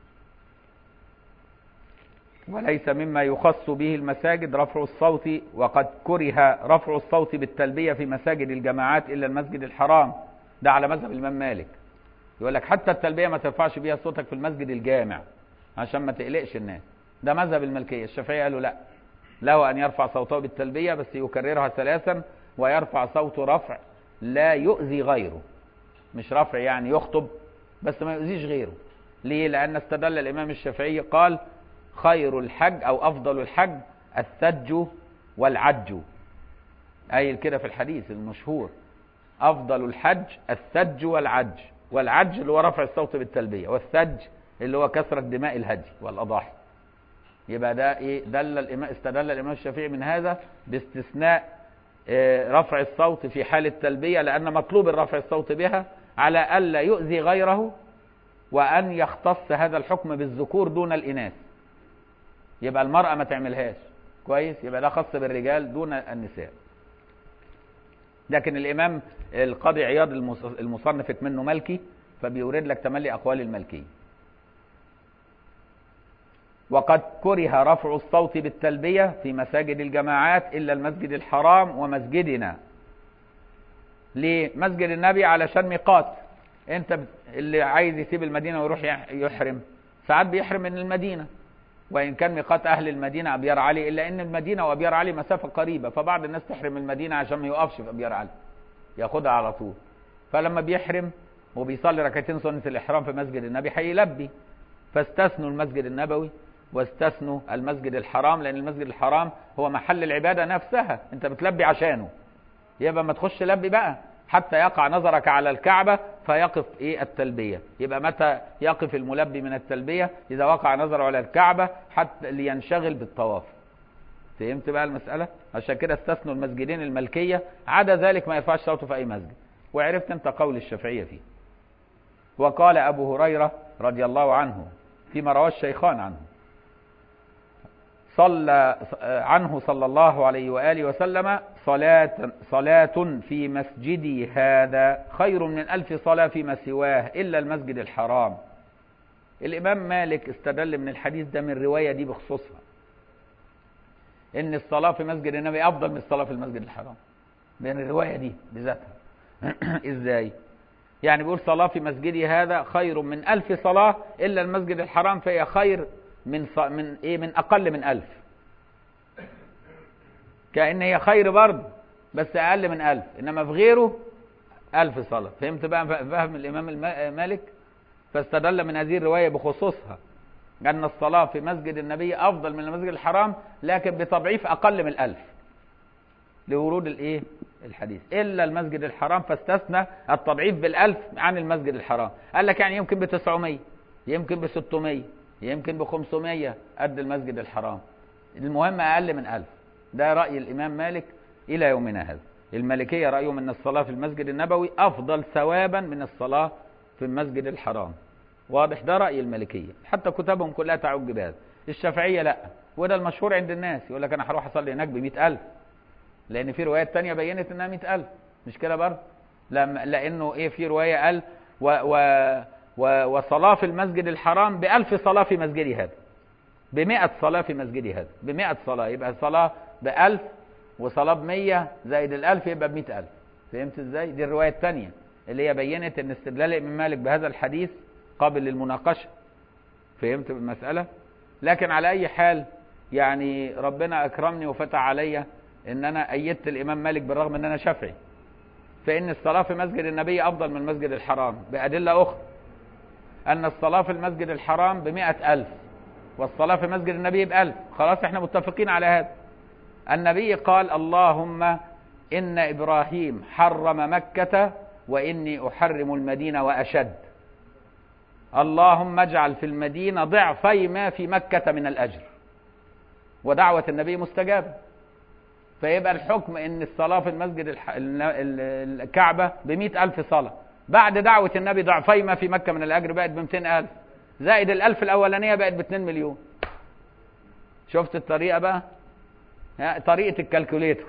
وليس مما يخص به المساجد رفع الصوت، وقد كره رفع الصوت بالتلبية في مساجد الجماعات إلا المسجد الحرام. ده على مذهب الإمام مالك، يقول لك حتى التلبية ما ترفعش بيها صوتك في المسجد الجامع عشان ما تقلقش الناس. ده مذهب المالكية. الشافعية قالوا لا، له أن يرفع صوته بالتلبية بس يكررها 3، ويرفع صوت رفع لا يؤذي غيره، مش رفع يعني يخطب بس ما يؤذيش غيره. ليه؟ لأن استدل الإمام الشافعي قال خير الحج أو أفضل الحج الثج والعج، قايل كده في الحديث المشهور، أفضل الحج الثج والعج. والعج اللي هو رفع الصوت بالتلبية، والثج اللي هو كثرة دماء الهدي والأضاحي. يبقى ده إيه؟ استدل الإمام الشافعي من هذا باستثناء رفع الصوت في حال التلبية، لأن مطلوب الرفع الصوت بها على ألا يؤذي غيره، وأن يختص هذا الحكم بالذكور دون الإناث. يبقى المرأة ما تعملهاش، كويس؟ يبقى ده خاص بالرجال دون النساء. لكن الإمام القاضي عياض المصنف منه مالكي، فبيورد لك تملي أقوال المالكي. وقد كره رفع الصوت بالتلبية في مساجد الجماعات إلا المسجد الحرام ومسجدنا. ليه؟ مسجد النبي علشان ميقات، انت اللي عايز يسيب المدينة ويروح يحرم ساعات بيحرم من المدينة، وإن كان ميقات أهل المدينة أبيار علي، إلا إن المدينة وأبيار علي مسافة قريبة، فبعض الناس تحرم المدينة عشان ما يقفش في أبيار علي، ياخدها على طول. فلما بيحرم وبيصلي ركعتين سنة الإحرام في مسجد النبي هيلبي، فاستثنوا المسجد النبوي واستثنوا المسجد الحرام، لأن المسجد الحرام هو محل العبادة نفسها، أنت بتلبي عشانه، يبقى ما تخش لبي بقى حتى يقع نظرك على الكعبة فيقف التلبية. يبقى متى يقف الملبي من التلبية؟ إذا وقع نظره على الكعبة حتى لينشغل بالطواف. فهمت بقى المسألة؟ عشان كده استثنوا المسجدين الملكية، عدا ذلك ما يرفعش صوته في أي مسجد. وعرفت أنت قول الشافعية فيه. وقال أبو هريرة رضي الله عنه فيما رواه الشيخان عنه، صلى الله عليه وآله وسلم: صلاة في مسجدي هذا خير من 1000 صلاة فيما سواه إلا المسجد الحرام. الإمام مالك استدل من الحديث ده من الرواية دي بخصوصها إن الصلاة في مسجد النبي أفضل من الصلاة في المسجد الحرام، من الرواية دي بذاتها. إزاي؟ يعني بيقول صلاة في مسجدي هذا خير من 1000 صلاة إلا المسجد الحرام، فهي خير من أقل من 1000. كأن هي خير برضه بس أقل من 1000، إنما في غيره 1000 صلاة. فهمت بقى فهم الإمام مالك؟ فاستدل من هذه الرواية بخصوصها أن الصلاة في مسجد النبي أفضل من المسجد الحرام، لكن بتضعيف أقل من 1000 لورود الحديث. إلا المسجد الحرام فاستثنى التضعيف بال1000 عن المسجد الحرام. قال لك يعني يمكن ب900، يمكن ب600، يمكن ب500 قد المسجد الحرام، المهم أقل من 1000. ده رأي الإمام مالك إلى يومنا هذا. المالكية رأيهم أن الصلاة في المسجد النبوي أفضل ثوابا من الصلاة في المسجد الحرام. واضح؟ ده رأي المالكية، حتى كتبهم كلها تعج بهذا. الشافعية لا، وده المشهور عند الناس، يقول لك أنا هروح أصلي هناك ب100,000، لأن في روايات تانية بينت أنها 100,000. مش كده برضه؟ لأنه في رواية قال وصلاة في المسجد الحرام ب1000 صلاة في مسجدي هذا، ب100 صلاة في مسجدي هذا، ب100 صلاة. يبقى صلاة ب1000 وصلاة ب100 زائد ال1000 يبقى ب100,000. فهمت ازاي؟ دي الرواية الثانية اللي هي بينت ان استدلال الإمام مالك بهذا الحديث قابل للمناقشة. فهمت المسألة؟ لكن على أي حال يعني ربنا أكرمني وفتح عليا ان انا أيدت الإمام مالك بالرغم ان انا شافعي، فإن الصلاة في مسجد النبي أفضل من المسجد الحرام بأدلة أخرى. أن الصلاة في المسجد الحرام ب100,000 والصلاة في مسجد النبي ب1000. خلاص احنا متفقين على هذا. النبي قال: اللهم إن إبراهيم حرم مكة وإني أحرم المدينة وأشد، اللهم اجعل في المدينة ضعفي ما في مكة من الأجر. ودعوة النبي مستجابة. فيبقى الحكم إن الصلاة في المسجد الكعبة ب100,000 صلاة، بعد دعوة النبي ضعفي ما في مكة من الأجر بقت ب200,000، زائد ال1000 الأولانية بقت ب2 مليون. شفت الطريقة بقى؟ طريقة الكالكوليتر.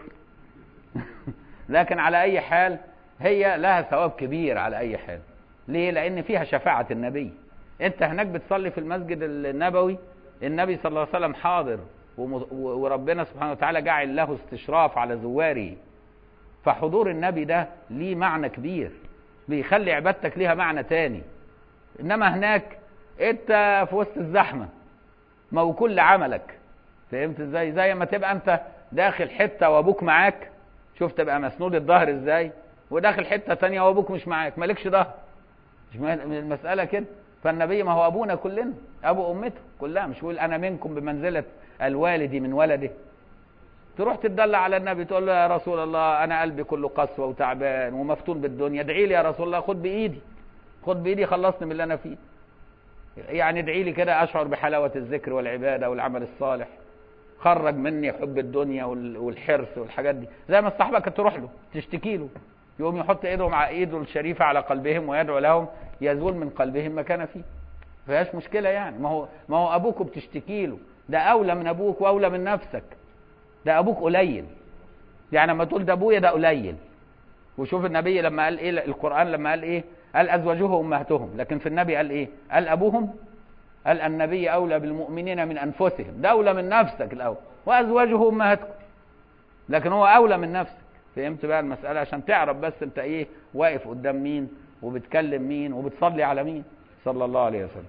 لكن على أي حال هي لها ثواب كبير على أي حال. ليه؟ لأن فيها شفاعة النبي. أنت هناك بتصلي في المسجد النبوي، النبي صلى الله عليه وسلم حاضر، وربنا سبحانه وتعالى جعل له استشراف على زواره. فحضور النبي ده ليه معنى كبير، بيخلي عبادتك ليها معنى تاني. إنما هناك أنت في وسط الزحمة موكول لعملك. فهمت ازاي؟ زي ما تبقى انت داخل حتة وابوك معاك، شوف تبقى مسنود الظهر ازاي، وداخل حتة تانية وابوك مش معاك، مالكش ظهر. مش المسألة كده؟ فالنبي ما هو ابونا كلنا، ابو امته كلها. مش يقول انا منكم بمنزلة الوالد من ولده؟ تروح تدلع على النبي تقول له: يا رسول الله انا قلبي كله قسوة وتعبان ومفتون بالدنيا، ادعي لي يا رسول الله، خد بايدي، خد بايدي خلصني من اللي انا فيه. يعني ادعي لي كده اشعر بحلاوة الذكر والعبادة والعمل الصالح، خرج مني حب الدنيا والحرص والحاجات دي. زي ما الصحابة كانت تروح له تشتكي له، يقوم يحط ايده الشريفة على قلبهم ويدعو لهم، يزول من قلبهم ما كان فيه. فيهاش مشكلة يعني. ما هو ابوك بتشتكي له، ده اولى من ابوك واولى من نفسك. ده ابوك قليل، يعني لما تقول ده ابويا ده قليل. وشوف النبي لما قال ايه، القرآن لما قال ايه، قال ازواجه امهاتهم، لكن في النبي قال ايه؟ قال ابوهم. قال النبي اولى بالمؤمنين من انفسهم، ده اولى من نفسك الاول، وازواجه امهاتكم، لكن هو اولى من نفسك. فهمت بقى المسألة؟ عشان تعرف بس انت ايه واقف قدام مين وبتكلم مين وبتصلي على مين صلى الله عليه وسلم.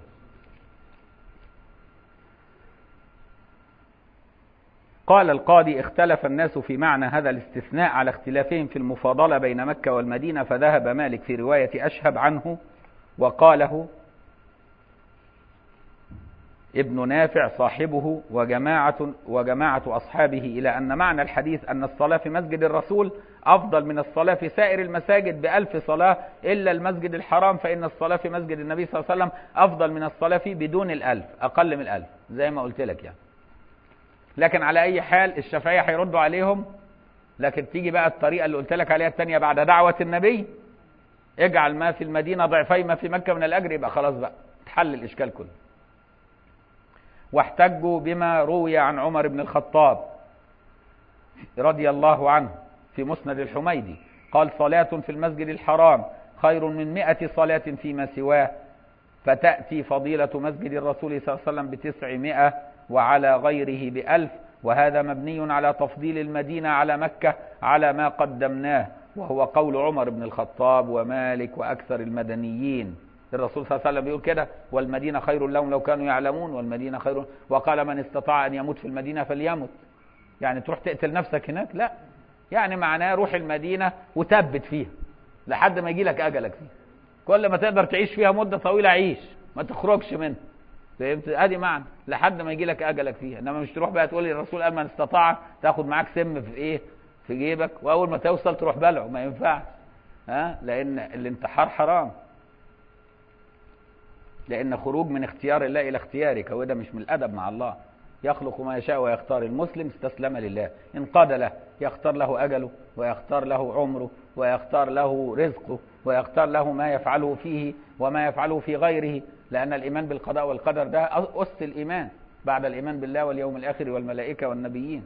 قال القاضي: اختلف الناس في معنى هذا الاستثناء على اختلافهم في المفاضلة بين مكة والمدينة، فذهب مالك في رواية أشهب عنه وقاله ابن نافع صاحبه وجماعة أصحابه إلى أن معنى الحديث أن الصلاة في مسجد الرسول أفضل من الصلاة في سائر المساجد ب1000 صلاة إلا المسجد الحرام، فإن الصلاة في مسجد النبي صلى الله عليه وسلم أفضل من الصلاة فيه بدون 1000، أقل من 1000 زي ما قلت لك يعني. لكن على أي حال الشافعية هيردوا عليهم. لكن تيجي بقى الطريقة اللي قلت لك عليها الثانية بعد دعوة النبي، اجعل ما في المدينة ضعفي ما في مكة من الأجر، يبقى خلاص بقى تحل الإشكال كله. واحتجوا بما روي عن عمر بن الخطاب رضي الله عنه في مسند الحميدي قال: صلاة في المسجد الحرام خير من 100 صلاة فيما سواه، فتأتي فضيلة مسجد الرسول صلى الله عليه وسلم ب900 وعلى غيره ب1000، وهذا مبني على تفضيل المدينة على مكة على ما قدمناه، وهو قول عمر بن الخطاب ومالك وأكثر المدنيين. الرسول صلى الله عليه وسلم بيقول كده: والمدينة خير لهم لو كانوا يعلمون، والمدينة خير، وقال: من استطاع أن يموت في المدينة فليمت. يعني تروح تقتل نفسك هناك؟ لا، يعني معناه روح المدينة وثبت فيها لحد ما يجي لك أجلك فيها. كل ما تقدر تعيش فيها مدة طويلة عيش، ما تخرجش منها. فهمت؟ ادي معنى لحد ما يجي لك أجلك فيها. انما مش تروح بقى تقول لي الرسول قال من استطاع، تاخد معاك سم في ايه، في جيبك، واول ما توصل تروح بلعه. ما ينفعش، لأن الانتحار حرام، لأن خروج من اختيار الله إلى اختيارك، وده مش من الأدب مع الله. يخلق ما يشاء ويختار. المسلم استسلم لله، انقاد له، يختار له أجله، ويختار له عمره، ويختار له رزقه، ويختار له ما يفعله فيه وما يفعله في غيره، لأن الإيمان بالقضاء والقدر ده أس الإيمان بعد الإيمان بالله واليوم الآخر والملائكة والنبيين.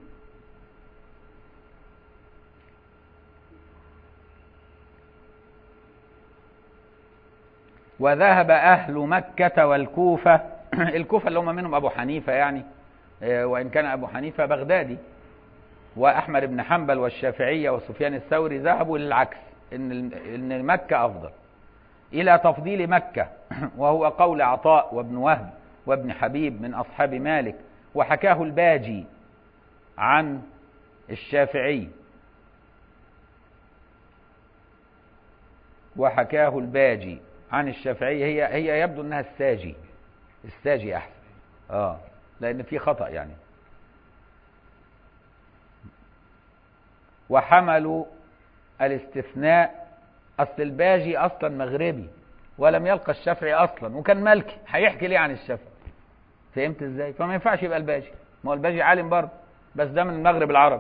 وذهب أهل مكة والكوفة الكوفة اللي هم منهم أبو حنيفة يعني، وإن كان أبو حنيفة بغدادي، وأحمد بن حنبل والشافعية وسفيان الثوري ذهبوا للعكس، إن مكة أفضل، إلى تفضيل مكة، وهو قول عطاء وابن وهب وابن حبيب من أصحاب مالك، وحكاه الباجي عن الشافعي، وحكاه الباجي عن الشافعي. هي يبدو أنها الساجي أحسن، لأن في خطأ يعني. وحملوا الاستثناء، أصل الباجي أصلا مغربي ولم يلقى الشافعي أصلا، وكان مالكي، هيحكي ليه عن الشافعي؟ فهمت إزاي؟ فما ينفعش يبقى الباجي، ما هو الباجي عالم برضه، بس ده من المغرب العربي.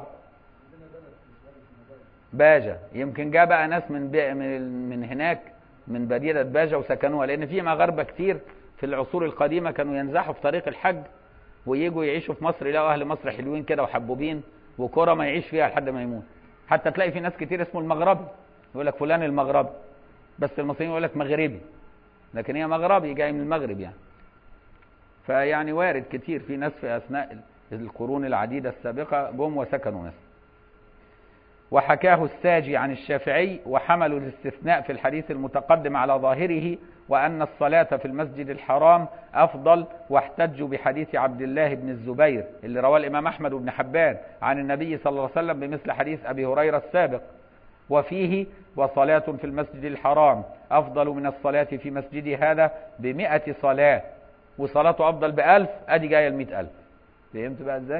باجة يمكن جاء بقى ناس من هناك من مدينة باجة وسكنوها، لأن في مغاربة كتير في العصور القديمة كانوا ينزحوا في طريق الحج ويجوا يعيشوا في مصر، يلاقوا أهل مصر حلوين كده وحبوبين وكرة ما يعيش فيها لحد ما يموت. حتى تلاقي في ناس كتير اسمه المغربي، يقول لك فلان المغربي، بس المصريين يقول لك مغربي، لكن هي مغربي جاي من المغرب يعني. فيعني وارد كتير في ناس في أثناء القرون العديدة السابقة جم وسكنوا مصر. وحكاه الساجي عن الشافعي، وحملوا الاستثناء في الحديث المتقدم على ظاهره، وأن الصلاة في المسجد الحرام أفضل، واحتجوا بحديث عبد الله بن الزبير اللي رواه الإمام أحمد بن حبان عن النبي صلى الله عليه وسلم بمثل حديث أبي هريرة السابق، وفيه: وصلاة في المسجد الحرام أفضل من الصلاة في مسجدي هذا ب100 صلاة، وصلاته أفضل ب1000، أدي جاية 100,000. فهمت بقى إزاي؟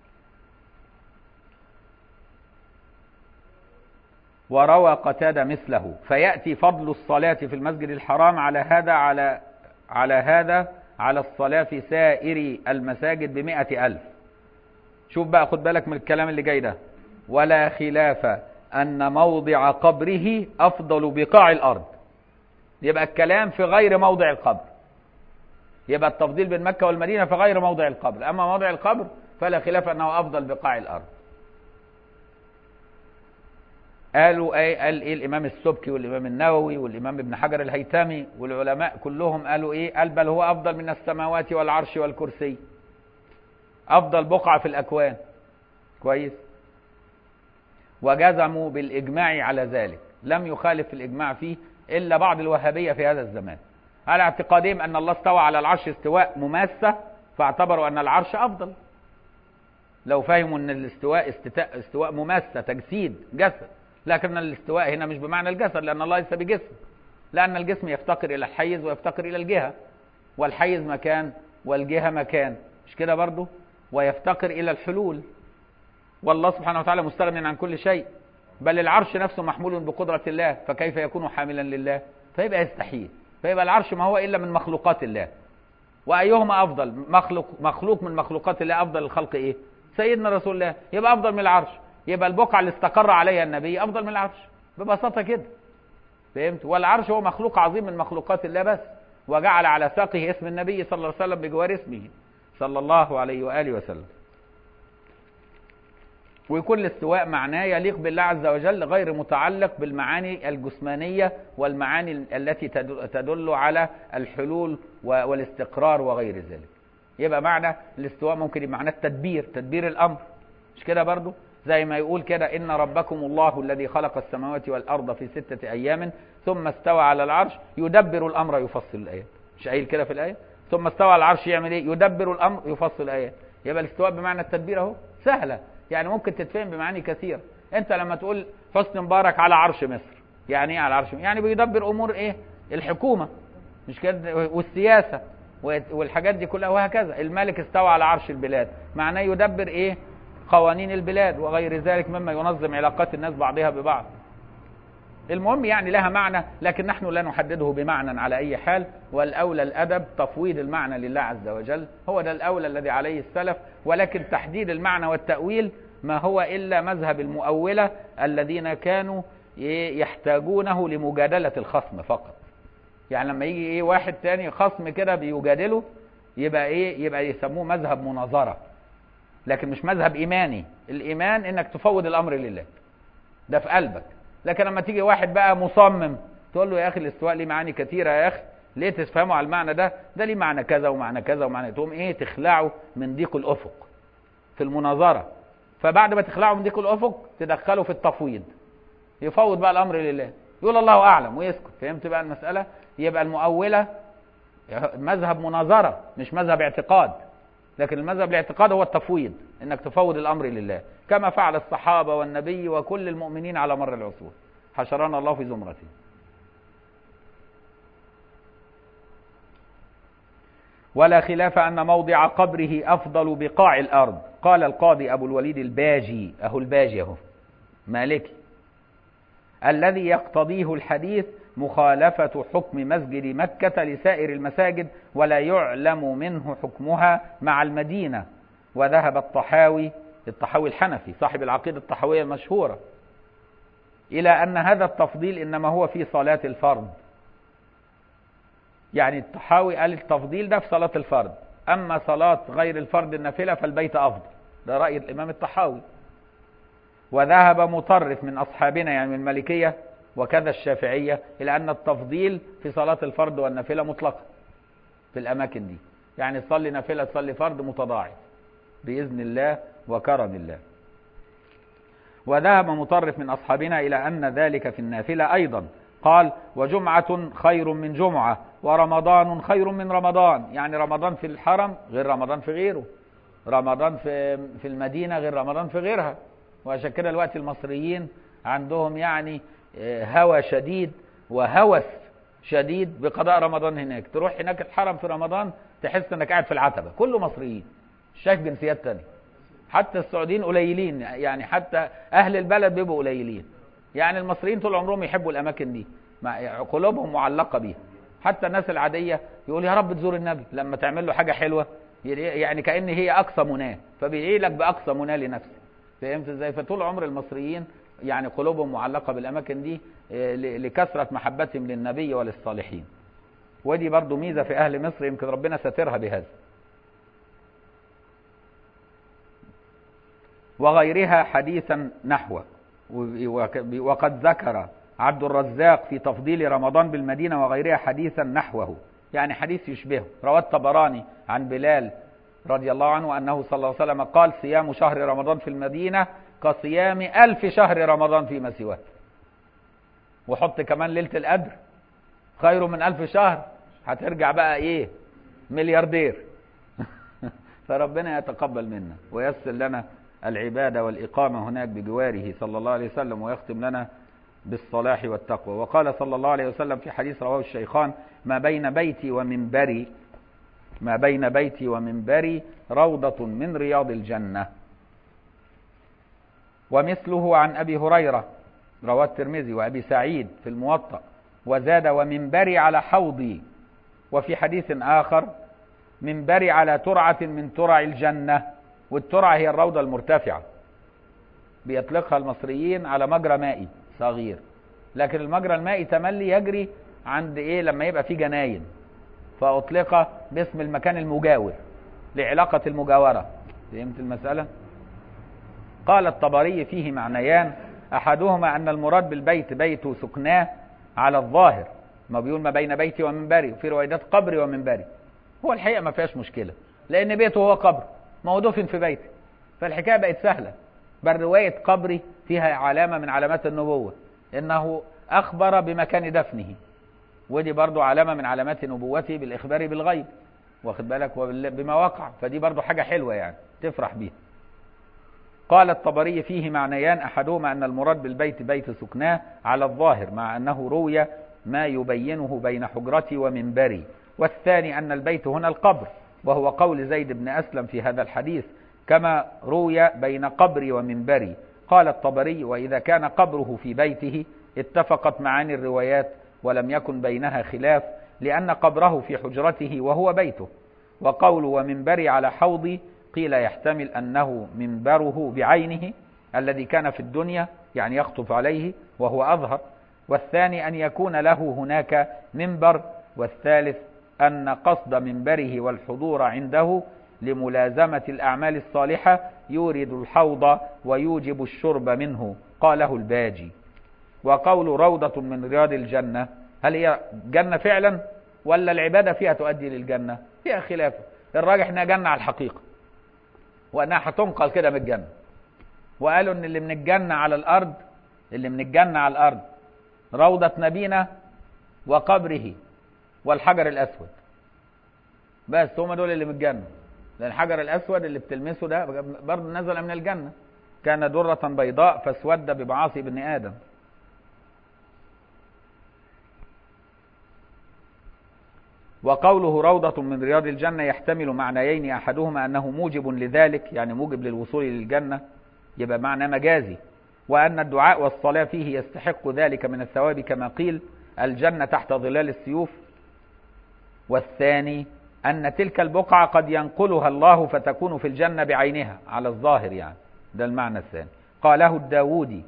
وروى قتادة مثله، فيأتي فضل الصلاة في المسجد الحرام على هذا على الصلاة في سائر المساجد ب100,000. شوف بقى، خد بالك من الكلام اللي جاي ده: ولا خلاف أن موضع قبره أفضل بقاع الأرض. يبقى الكلام في غير موضع القبر، يبقى التفضيل بين مكة والمدينة في غير موضع القبر، أما موضع القبر فلا خلاف أنه أفضل بقاع الأرض. قال إيه الإمام السبكي والإمام النووي والإمام ابن حجر الهيثمي والعلماء كلهم قالوا إيه؟ قال: بل هو أفضل من السماوات والعرش والكرسي، أفضل بقعة في الأكوان. كويس. وجزموا بالإجماع على ذلك، لم يخالف الإجماع فيه إلا بعض الوهابية في هذا الزمان، على اعتقادهم أن الله استوى على العرش استواء مماسة، فاعتبروا أن العرش أفضل. لو فهموا أن الاستواء استواء مماسة، تجسيد، جسد، لكن الاستواء هنا مش بمعنى الجسد، لأن الله ليس بجسم، لأن الجسم يفتقر إلى الحيز ويفتقر إلى الجهة، والحيز مكان والجهة مكان، مش كده برضو؟ ويفتقر إلى الحلول، والله سبحانه وتعالى مستغن عن كل شيء، بل العرش نفسه محمول بقدرة الله، فكيف يكون حاملا لله؟ فيبقى يستحيل. فيبقى العرش ما هو إلا من مخلوقات الله. وأيهما أفضل؟ مخلوق من مخلوقات الله. أفضل الخلق إيه؟ سيدنا رسول الله، يبقى أفضل من العرش. يبقى البقعة اللي استقر عليها النبي أفضل من العرش، ببساطة كده. فهمت؟ والعرش هو مخلوق عظيم من مخلوقات الله بس، وجعل على ساقه اسم النبي صلى الله عليه وسلم بجوار اسمه صلى الله عليه وآله وسلم. ويكون الاستواء معناه يليق بالله عز وجل، غير متعلق بالمعاني الجسمانية والمعاني التي تدل على الحلول والاستقرار وغير ذلك. يبقى معنى الاستواء ممكن يبقى معناه التدبير، تدبير الأمر، مش كده برضو؟ زي ما يقول كده إن ربكم الله الذي خلق السماوات والأرض في 6 أيام ثم استوى على العرش يدبر الأمر يفصل الآيات. مش قايل كده في الآية؟ ثم استوى على العرش يعمل إيه؟ يدبر الأمر يفصل الآيات. يبقى الاستواء بمعنى التدبير أهو، سهلة يعني، ممكن تتفهم بمعاني كثيرة. أنت لما تقول حسني مبارك على عرش مصر، يعني إيه على عرش؟ يعني بيدبر أمور إيه؟ الحكومة، مش كده؟ والسياسة والحاجات دي كلها، وهكذا. الملك استوى على عرش البلاد، معناه يدبر إيه؟ قوانين البلاد وغير ذلك مما ينظم علاقات الناس بعضها ببعض. المهم يعني لها معنى، لكن نحن لا نحدده بمعنى على أي حال، والأولى الأدب تفويض المعنى لله عز وجل، هو ده الأولى الذي عليه السلف. ولكن تحديد المعنى والتأويل ما هو إلا مذهب المؤولة الذين كانوا يحتاجونه لمجادلة الخصم فقط. يعني لما يجي واحد تاني خصم كده بيجادله، يبقى يسموه مذهب مناظرة، لكن مش مذهب إيماني. الإيمان إنك تفوض الأمر لله، ده في قلبك. لكن لما تيجي واحد بقى مصمم تقول له يا أخي الاستواء ليه معاني كثيرة، يا أخي ليه تفهموا على المعنى ده ليه معنى كذا ومعنى كذا ومعنى، تقوم تخلعه من ضيق الأفق في المناظرة. فبعد ما تخلعه من ضيق الأفق تدخله في التفويض، يفوض بقى الأمر لله، يقول الله أعلم ويسكت. فهمت بقى المسألة؟ يبقى المؤولة مذهب مناظرة مش مذهب اعتقاد، لكن المذهب الاعتقاد هو التفويض، انك تفوض الامر لله، كما فعل الصحابة والنبي وكل المؤمنين على مر العصور، حشرنا الله في زمرته. ولا خلاف ان موضع قبره افضل بقاع الارض. قال القاضي ابو الوليد الباجي، الباجي مالكي، الذي يقتضيه الحديث مخالفة حكم مسجد مكة لسائر المساجد، ولا يعلم منه حكمها مع المدينة. وذهب الطحاوي الحنفي صاحب العقيدة الطحاوية المشهورة إلى أن هذا التفضيل إنما هو في صلاة الفرض. يعني الطحاوي قال التفضيل ده في صلاة الفرض، أما صلاة غير الفرض النافلة فالبيت أفضل. ده رأي الإمام الطحاوي. وذهب مطرف من أصحابنا يعني من المالكية وكذا الشافعية إلى أن التفضيل في صلاة الفرض والنافلة مطلقا في الأماكن دي، يعني تصلي نافلة تصلي فرض متضاعف بإذن الله وكرم الله. وذهب مطرف من أصحابنا إلى أن ذلك في النافلة أيضا. قال وجمعة خير من جمعة ورمضان خير من رمضان. يعني رمضان في الحرم غير رمضان في غيره، رمضان في المدينة غير رمضان في غيرها. وعشان كده الوقت المصريين عندهم يعني هوى شديد وهوس شديد بقضاء رمضان هناك. تروح هناك الحرم في رمضان تحس انك قاعد في العتبة، كله مصريين، مش شايف جنسيات تانية. حتى السعوديين قليلين، يعني حتى اهل البلد بيبقوا قليلين. يعني المصريين طول عمرهم يحبوا الاماكن دي، قلوبهم معلقة بيها. حتى الناس العادية يقول يا رب تزور النبي، لما تعمل له حاجة حلوة يعني كأن هي اقصى مناه، فبيدعي لك باقصى مناه لنفسه. فهمت ازاي؟ فطول عمر المصريين يعني قلوبهم معلقة بالأماكن دي لكثرة محبتهم للنبي وللصالحين. ودي برضو ميزة في أهل مصر يمكن ربنا سترها بهذا. وغيرها حديثا نحوه. وقد ذكر عبد الرزاق في تفضيل رمضان بالمدينة وغيرها حديثا نحوه، يعني حديث يشبهه. رواه الطبراني عن بلال رضي الله عنه أنه صلى الله عليه وسلم قال صيام شهر رمضان في المدينة كصيام 1000 شهر رمضان فيما سواه. وحط كمان ليلة القدر خير من 1000 شهر، هترجع بقى ملياردير. فربنا يتقبل منا ويسر لنا العبادة والإقامة هناك بجواره صلى الله عليه وسلم، ويختم لنا بالصلاح والتقوى. وقال صلى الله عليه وسلم في حديث رواه الشيخان ما بين بيتي ومنبري ما بين بيتي ومنبري روضة من رياض الجنة. ومثله عن أبي هريرة رواه الترمذي وأبي سعيد في الموطأ، وزاد ومنبري على حوضي. وفي حديث آخر منبري على ترعة من ترع الجنة، والترعة هي الروضة المرتفعة، بيطلقها المصريين على مجرى مائي صغير، لكن المجرى المائي تملي يجري عند ايه لما يبقى فيه جناين، فأطلق باسم المكان المجاور لعلاقة المجاورة. فهمت المسألة؟ قال الطبري فيه معنيان، أحدهما أن المراد بالبيت بيت سكناه على الظاهر، ما بيقول ما بين بيتي ومنبري، وفي روايات قبري ومنبري. هو الحقيقة ما فيهاش مشكلة، لأن بيته هو قبر، ما هو دفن في بيته، فالحكاية بقت سهلة. بل رواية قبري فيها علامة من علامات النبوة، إنه أخبر بمكان دفنه، ودي برضو علامة من علامات نبوته بالإخبار بالغيب، واخد بالك، بما وقع، فدي برضو حاجة حلوة يعني تفرح بيها. قال الطبري فيه معنيان، أحدهما أن المراد بالبيت بيت سكناه على الظاهر، مع أنه روي ما يبينه بين حجرتي ومنبري، والثاني أن البيت هنا القبر، وهو قول زيد بن أسلم في هذا الحديث، كما روي بين قبري ومنبري. قال الطبري وإذا كان قبره في بيته اتفقت معاني الروايات ولم يكن بينها خلاف، لأن قبره في حجرته وهو بيته. وقول ومنبري على حوضي قيل يحتمل أنه منبره بعينه الذي كان في الدنيا، يعني يخطف عليه وهو أظهر، والثاني أن يكون له هناك منبر، والثالث أن قصد منبره والحضور عنده لملازمة الأعمال الصالحة يورد الحوض ويوجب الشرب منه، قاله الباجي. وقول روضة من رياض الجنة، هل هي جنة فعلا ولا العبادة فيها تؤدي للجنة؟ فيها خلاف، الراجح انها جنة على الحقيقة، وانها هتنقل كده من الجنة. وقالوا ان اللي من الجنة على الارض، اللي من الجنة على الارض روضة نبينا وقبره والحجر الاسود، بس هم دول اللي من الجنة، لان الحجر الاسود اللي بتلمسه ده برضه نزل من الجنة، كان درة بيضاء فاسود بمعاصي ابن ادم. وقوله روضة من رياض الجنة يحتمل معنيين، أحدهما أنه موجب لذلك، يعني موجب للوصول للجنة، يبقى معنى مجازي، وأن الدعاء والصلاة فيه يستحق ذلك من الثواب، كما قيل الجنة تحت ظلال السيوف. والثاني أن تلك البقعة قد ينقلها الله فتكون في الجنة بعينها على الظاهر، يعني ده المعنى الثاني. قاله الداودي.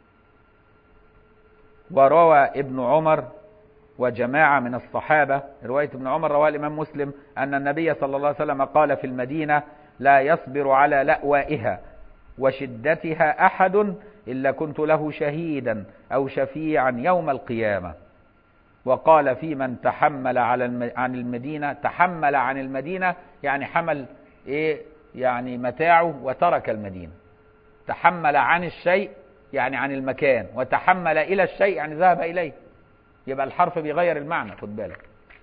وروى ابن عمر وجماعة من الصحابة، رواية ابن عمر رواه الإمام مسلم، أن النبي صلى الله عليه وسلم قال في المدينة لا يصبر على لأوائها وشدتها أحد إلا كنت له شهيدا أو شفيعا يوم القيامة. وقال في من تحمل عن المدينة، تحمل عن المدينة يعني حمل إيه؟ يعني متاعه وترك المدينة. تحمل عن الشيء يعني عن المكان، وتحمل إلى الشيء يعني ذهب إليه، يبقى الحرف بيغير المعنى، خد بالك.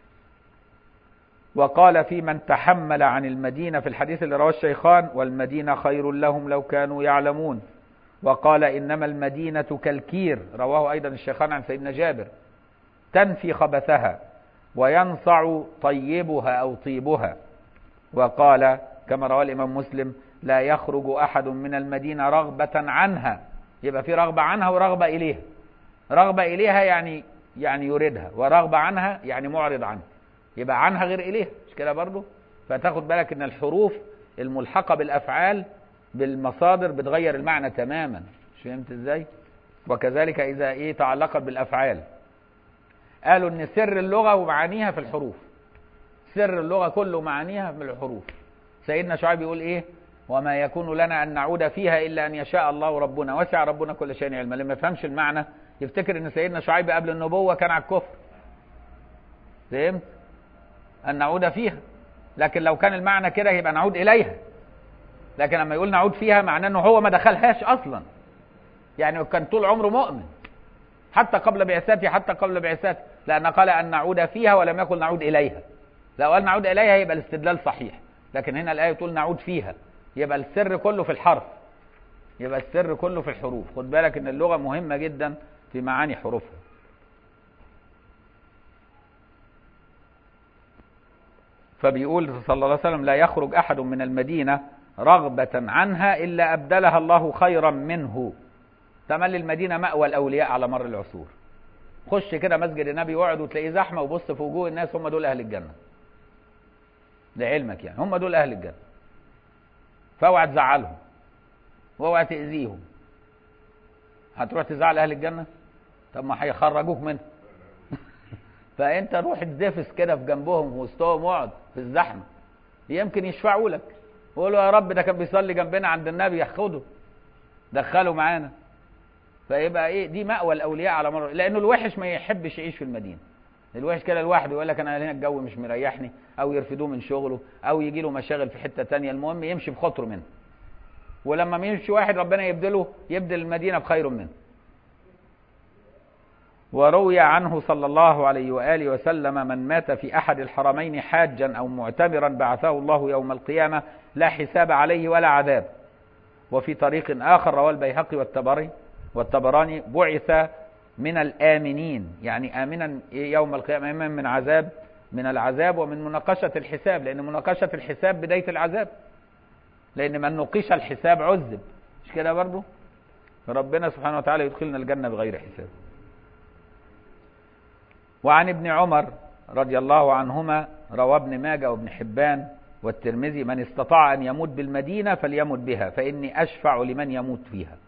وقال في من تحمل عن المدينة في الحديث اللي رواه الشيخان، والمدينة خير لهم لو كانوا يعلمون. وقال إنما المدينة كالكير، رواه أيضا الشيخان عن سيدنا جابر، تنفي خبثها وينصع طيبها أو طيبها. وقال كما رواه الإمام مسلم لا يخرج أحد من المدينة رغبة عنها، يبقى في رغبة عنها ورغبة إليها. رغبة إليها يعني يريدها، ورغبة عنها يعني معرض عنها، يبقى عنها غير إليها، مش كده برضو؟ فتاخد بالك ان الحروف الملحقة بالأفعال بالمصادر بتغير المعنى تماما، مش فهمت ازاي؟ وكذلك إذا تعلقت بالأفعال. قالوا ان سر اللغة ومعانيها في الحروف، سر اللغة كله معانيها من الحروف. سيدنا شعيب يقول وما يكون لنا أن نعود فيها إلا أن يشاء الله ربنا، وسع ربنا كل شيء علما. لما يفهمش المعنى يفتكر ان سيدنا شعيب قبل النبوة كان على الكفر، فهمت؟ أن نعود فيها، لكن لو كان المعنى كده يبقى نعود إليها، لكن لما يقول نعود فيها معناه أنه هو ما دخلهاش أصلا، يعني كان طول عمره مؤمن حتى قبل بعثته، لأن قال أن نعود فيها ولم يقل نعود إليها. لو قال نعود إليها يبقى الاستدلال صحيح، لكن هنا الآية تقول نعود فيها، يبقى السر كله في الحرف، يبقى السر كله في الحروف. خد بالك ان اللغة مهمة جدا في معاني حروفها. فبيقول صلى الله عليه وسلم لا يخرج أحد من المدينة رغبة عنها إلا أبدلها الله خيرا منه. تملي المدينة مأوى الأولياء على مر العصور. خش كده مسجد النبي واقعد وتلاقيه زحمة، وبص في وجوه الناس، هم دول أهل الجنة. لعلمك يعني هم دول أهل الجنة. فاوعى تزعلهم واوعى تأذيهم. هتروح تزعل أهل الجنة؟ طب ما هيخرجوك منها. فأنت روح اتدفس كده في جنبهم في وسطهم واقعد في الزحمة، يمكن يشفعوا لك ويقولوا يا رب ده كان بيصلي جنبنا عند النبي، ياخده دخله معانا. فيبقى ايه دي مأوى الأولياء على مر، لأنه الوحش ما يحبش يعيش في المدينة. الوحش كده لوحده يقول لك أنا هنا الجو مش مريحني، أو يرفدوه من شغله، أو يجي له مشاغل في حتة تانية، المهم يمشي بخطره منه. ولما يمشي واحد ربنا يبدل المدينة بخير منه. وروي عنه صلى الله عليه وآله وسلم من مات في أحد الحرمين حاجا أو معتمرا بعثه الله يوم القيامة لا حساب عليه ولا عذاب. وفي طريق آخر رواه البيهقي والطبراني بعث من الآمنين، يعني آمنا يوم القيامة، آمنا من العذاب ومن مناقشة الحساب، لأن مناقشة الحساب بداية العذاب، لأن من نقش الحساب عذب، مش كده برضو؟ ربنا سبحانه وتعالى يدخلنا الجنة بغير حساب. وعن ابن عمر رضي الله عنهما روى ابن ماجه وابن حبان والترمذي من استطاع أن يموت بالمدينة فليمت بها فإني أشفع لمن يموت فيها.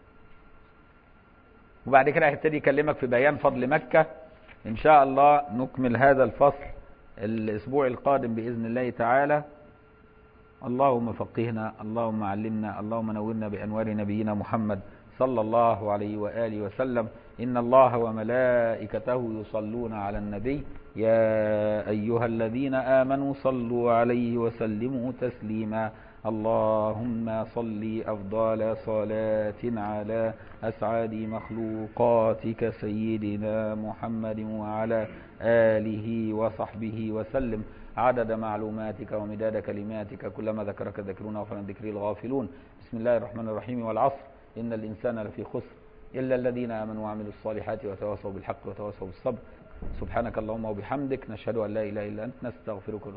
وبعد كده هيبتدي يكلمك في بيان فضل مكة. إن شاء الله نكمل هذا الفصل الأسبوع القادم بإذن الله تعالى. اللهم فقهنا، اللهم علمنا، اللهم نورنا بأنوار نبينا محمد صلى الله عليه وآله وسلم. إن الله وملائكته يصلون على النبي يا أيها الذين آمنوا صلوا عليه وسلموا تسليما. اللهم صل أفضل صلاة على أسعد مخلوقاتك سيدنا محمد وعلى آله وصحبه وسلم عدد معلوماتك ومداد كلماتك كلما ذكرك الذاكرون وغفل ذكري الغافلون. بسم الله الرحمن الرحيم. والعصر إن الإنسان لفي خسر إلا الذين آمنوا وعملوا الصالحات وتواصوا بالحق وتواصوا بالصبر. سبحانك اللهم وبحمدك نشهد أن لا إله إلا أنت نستغفرك.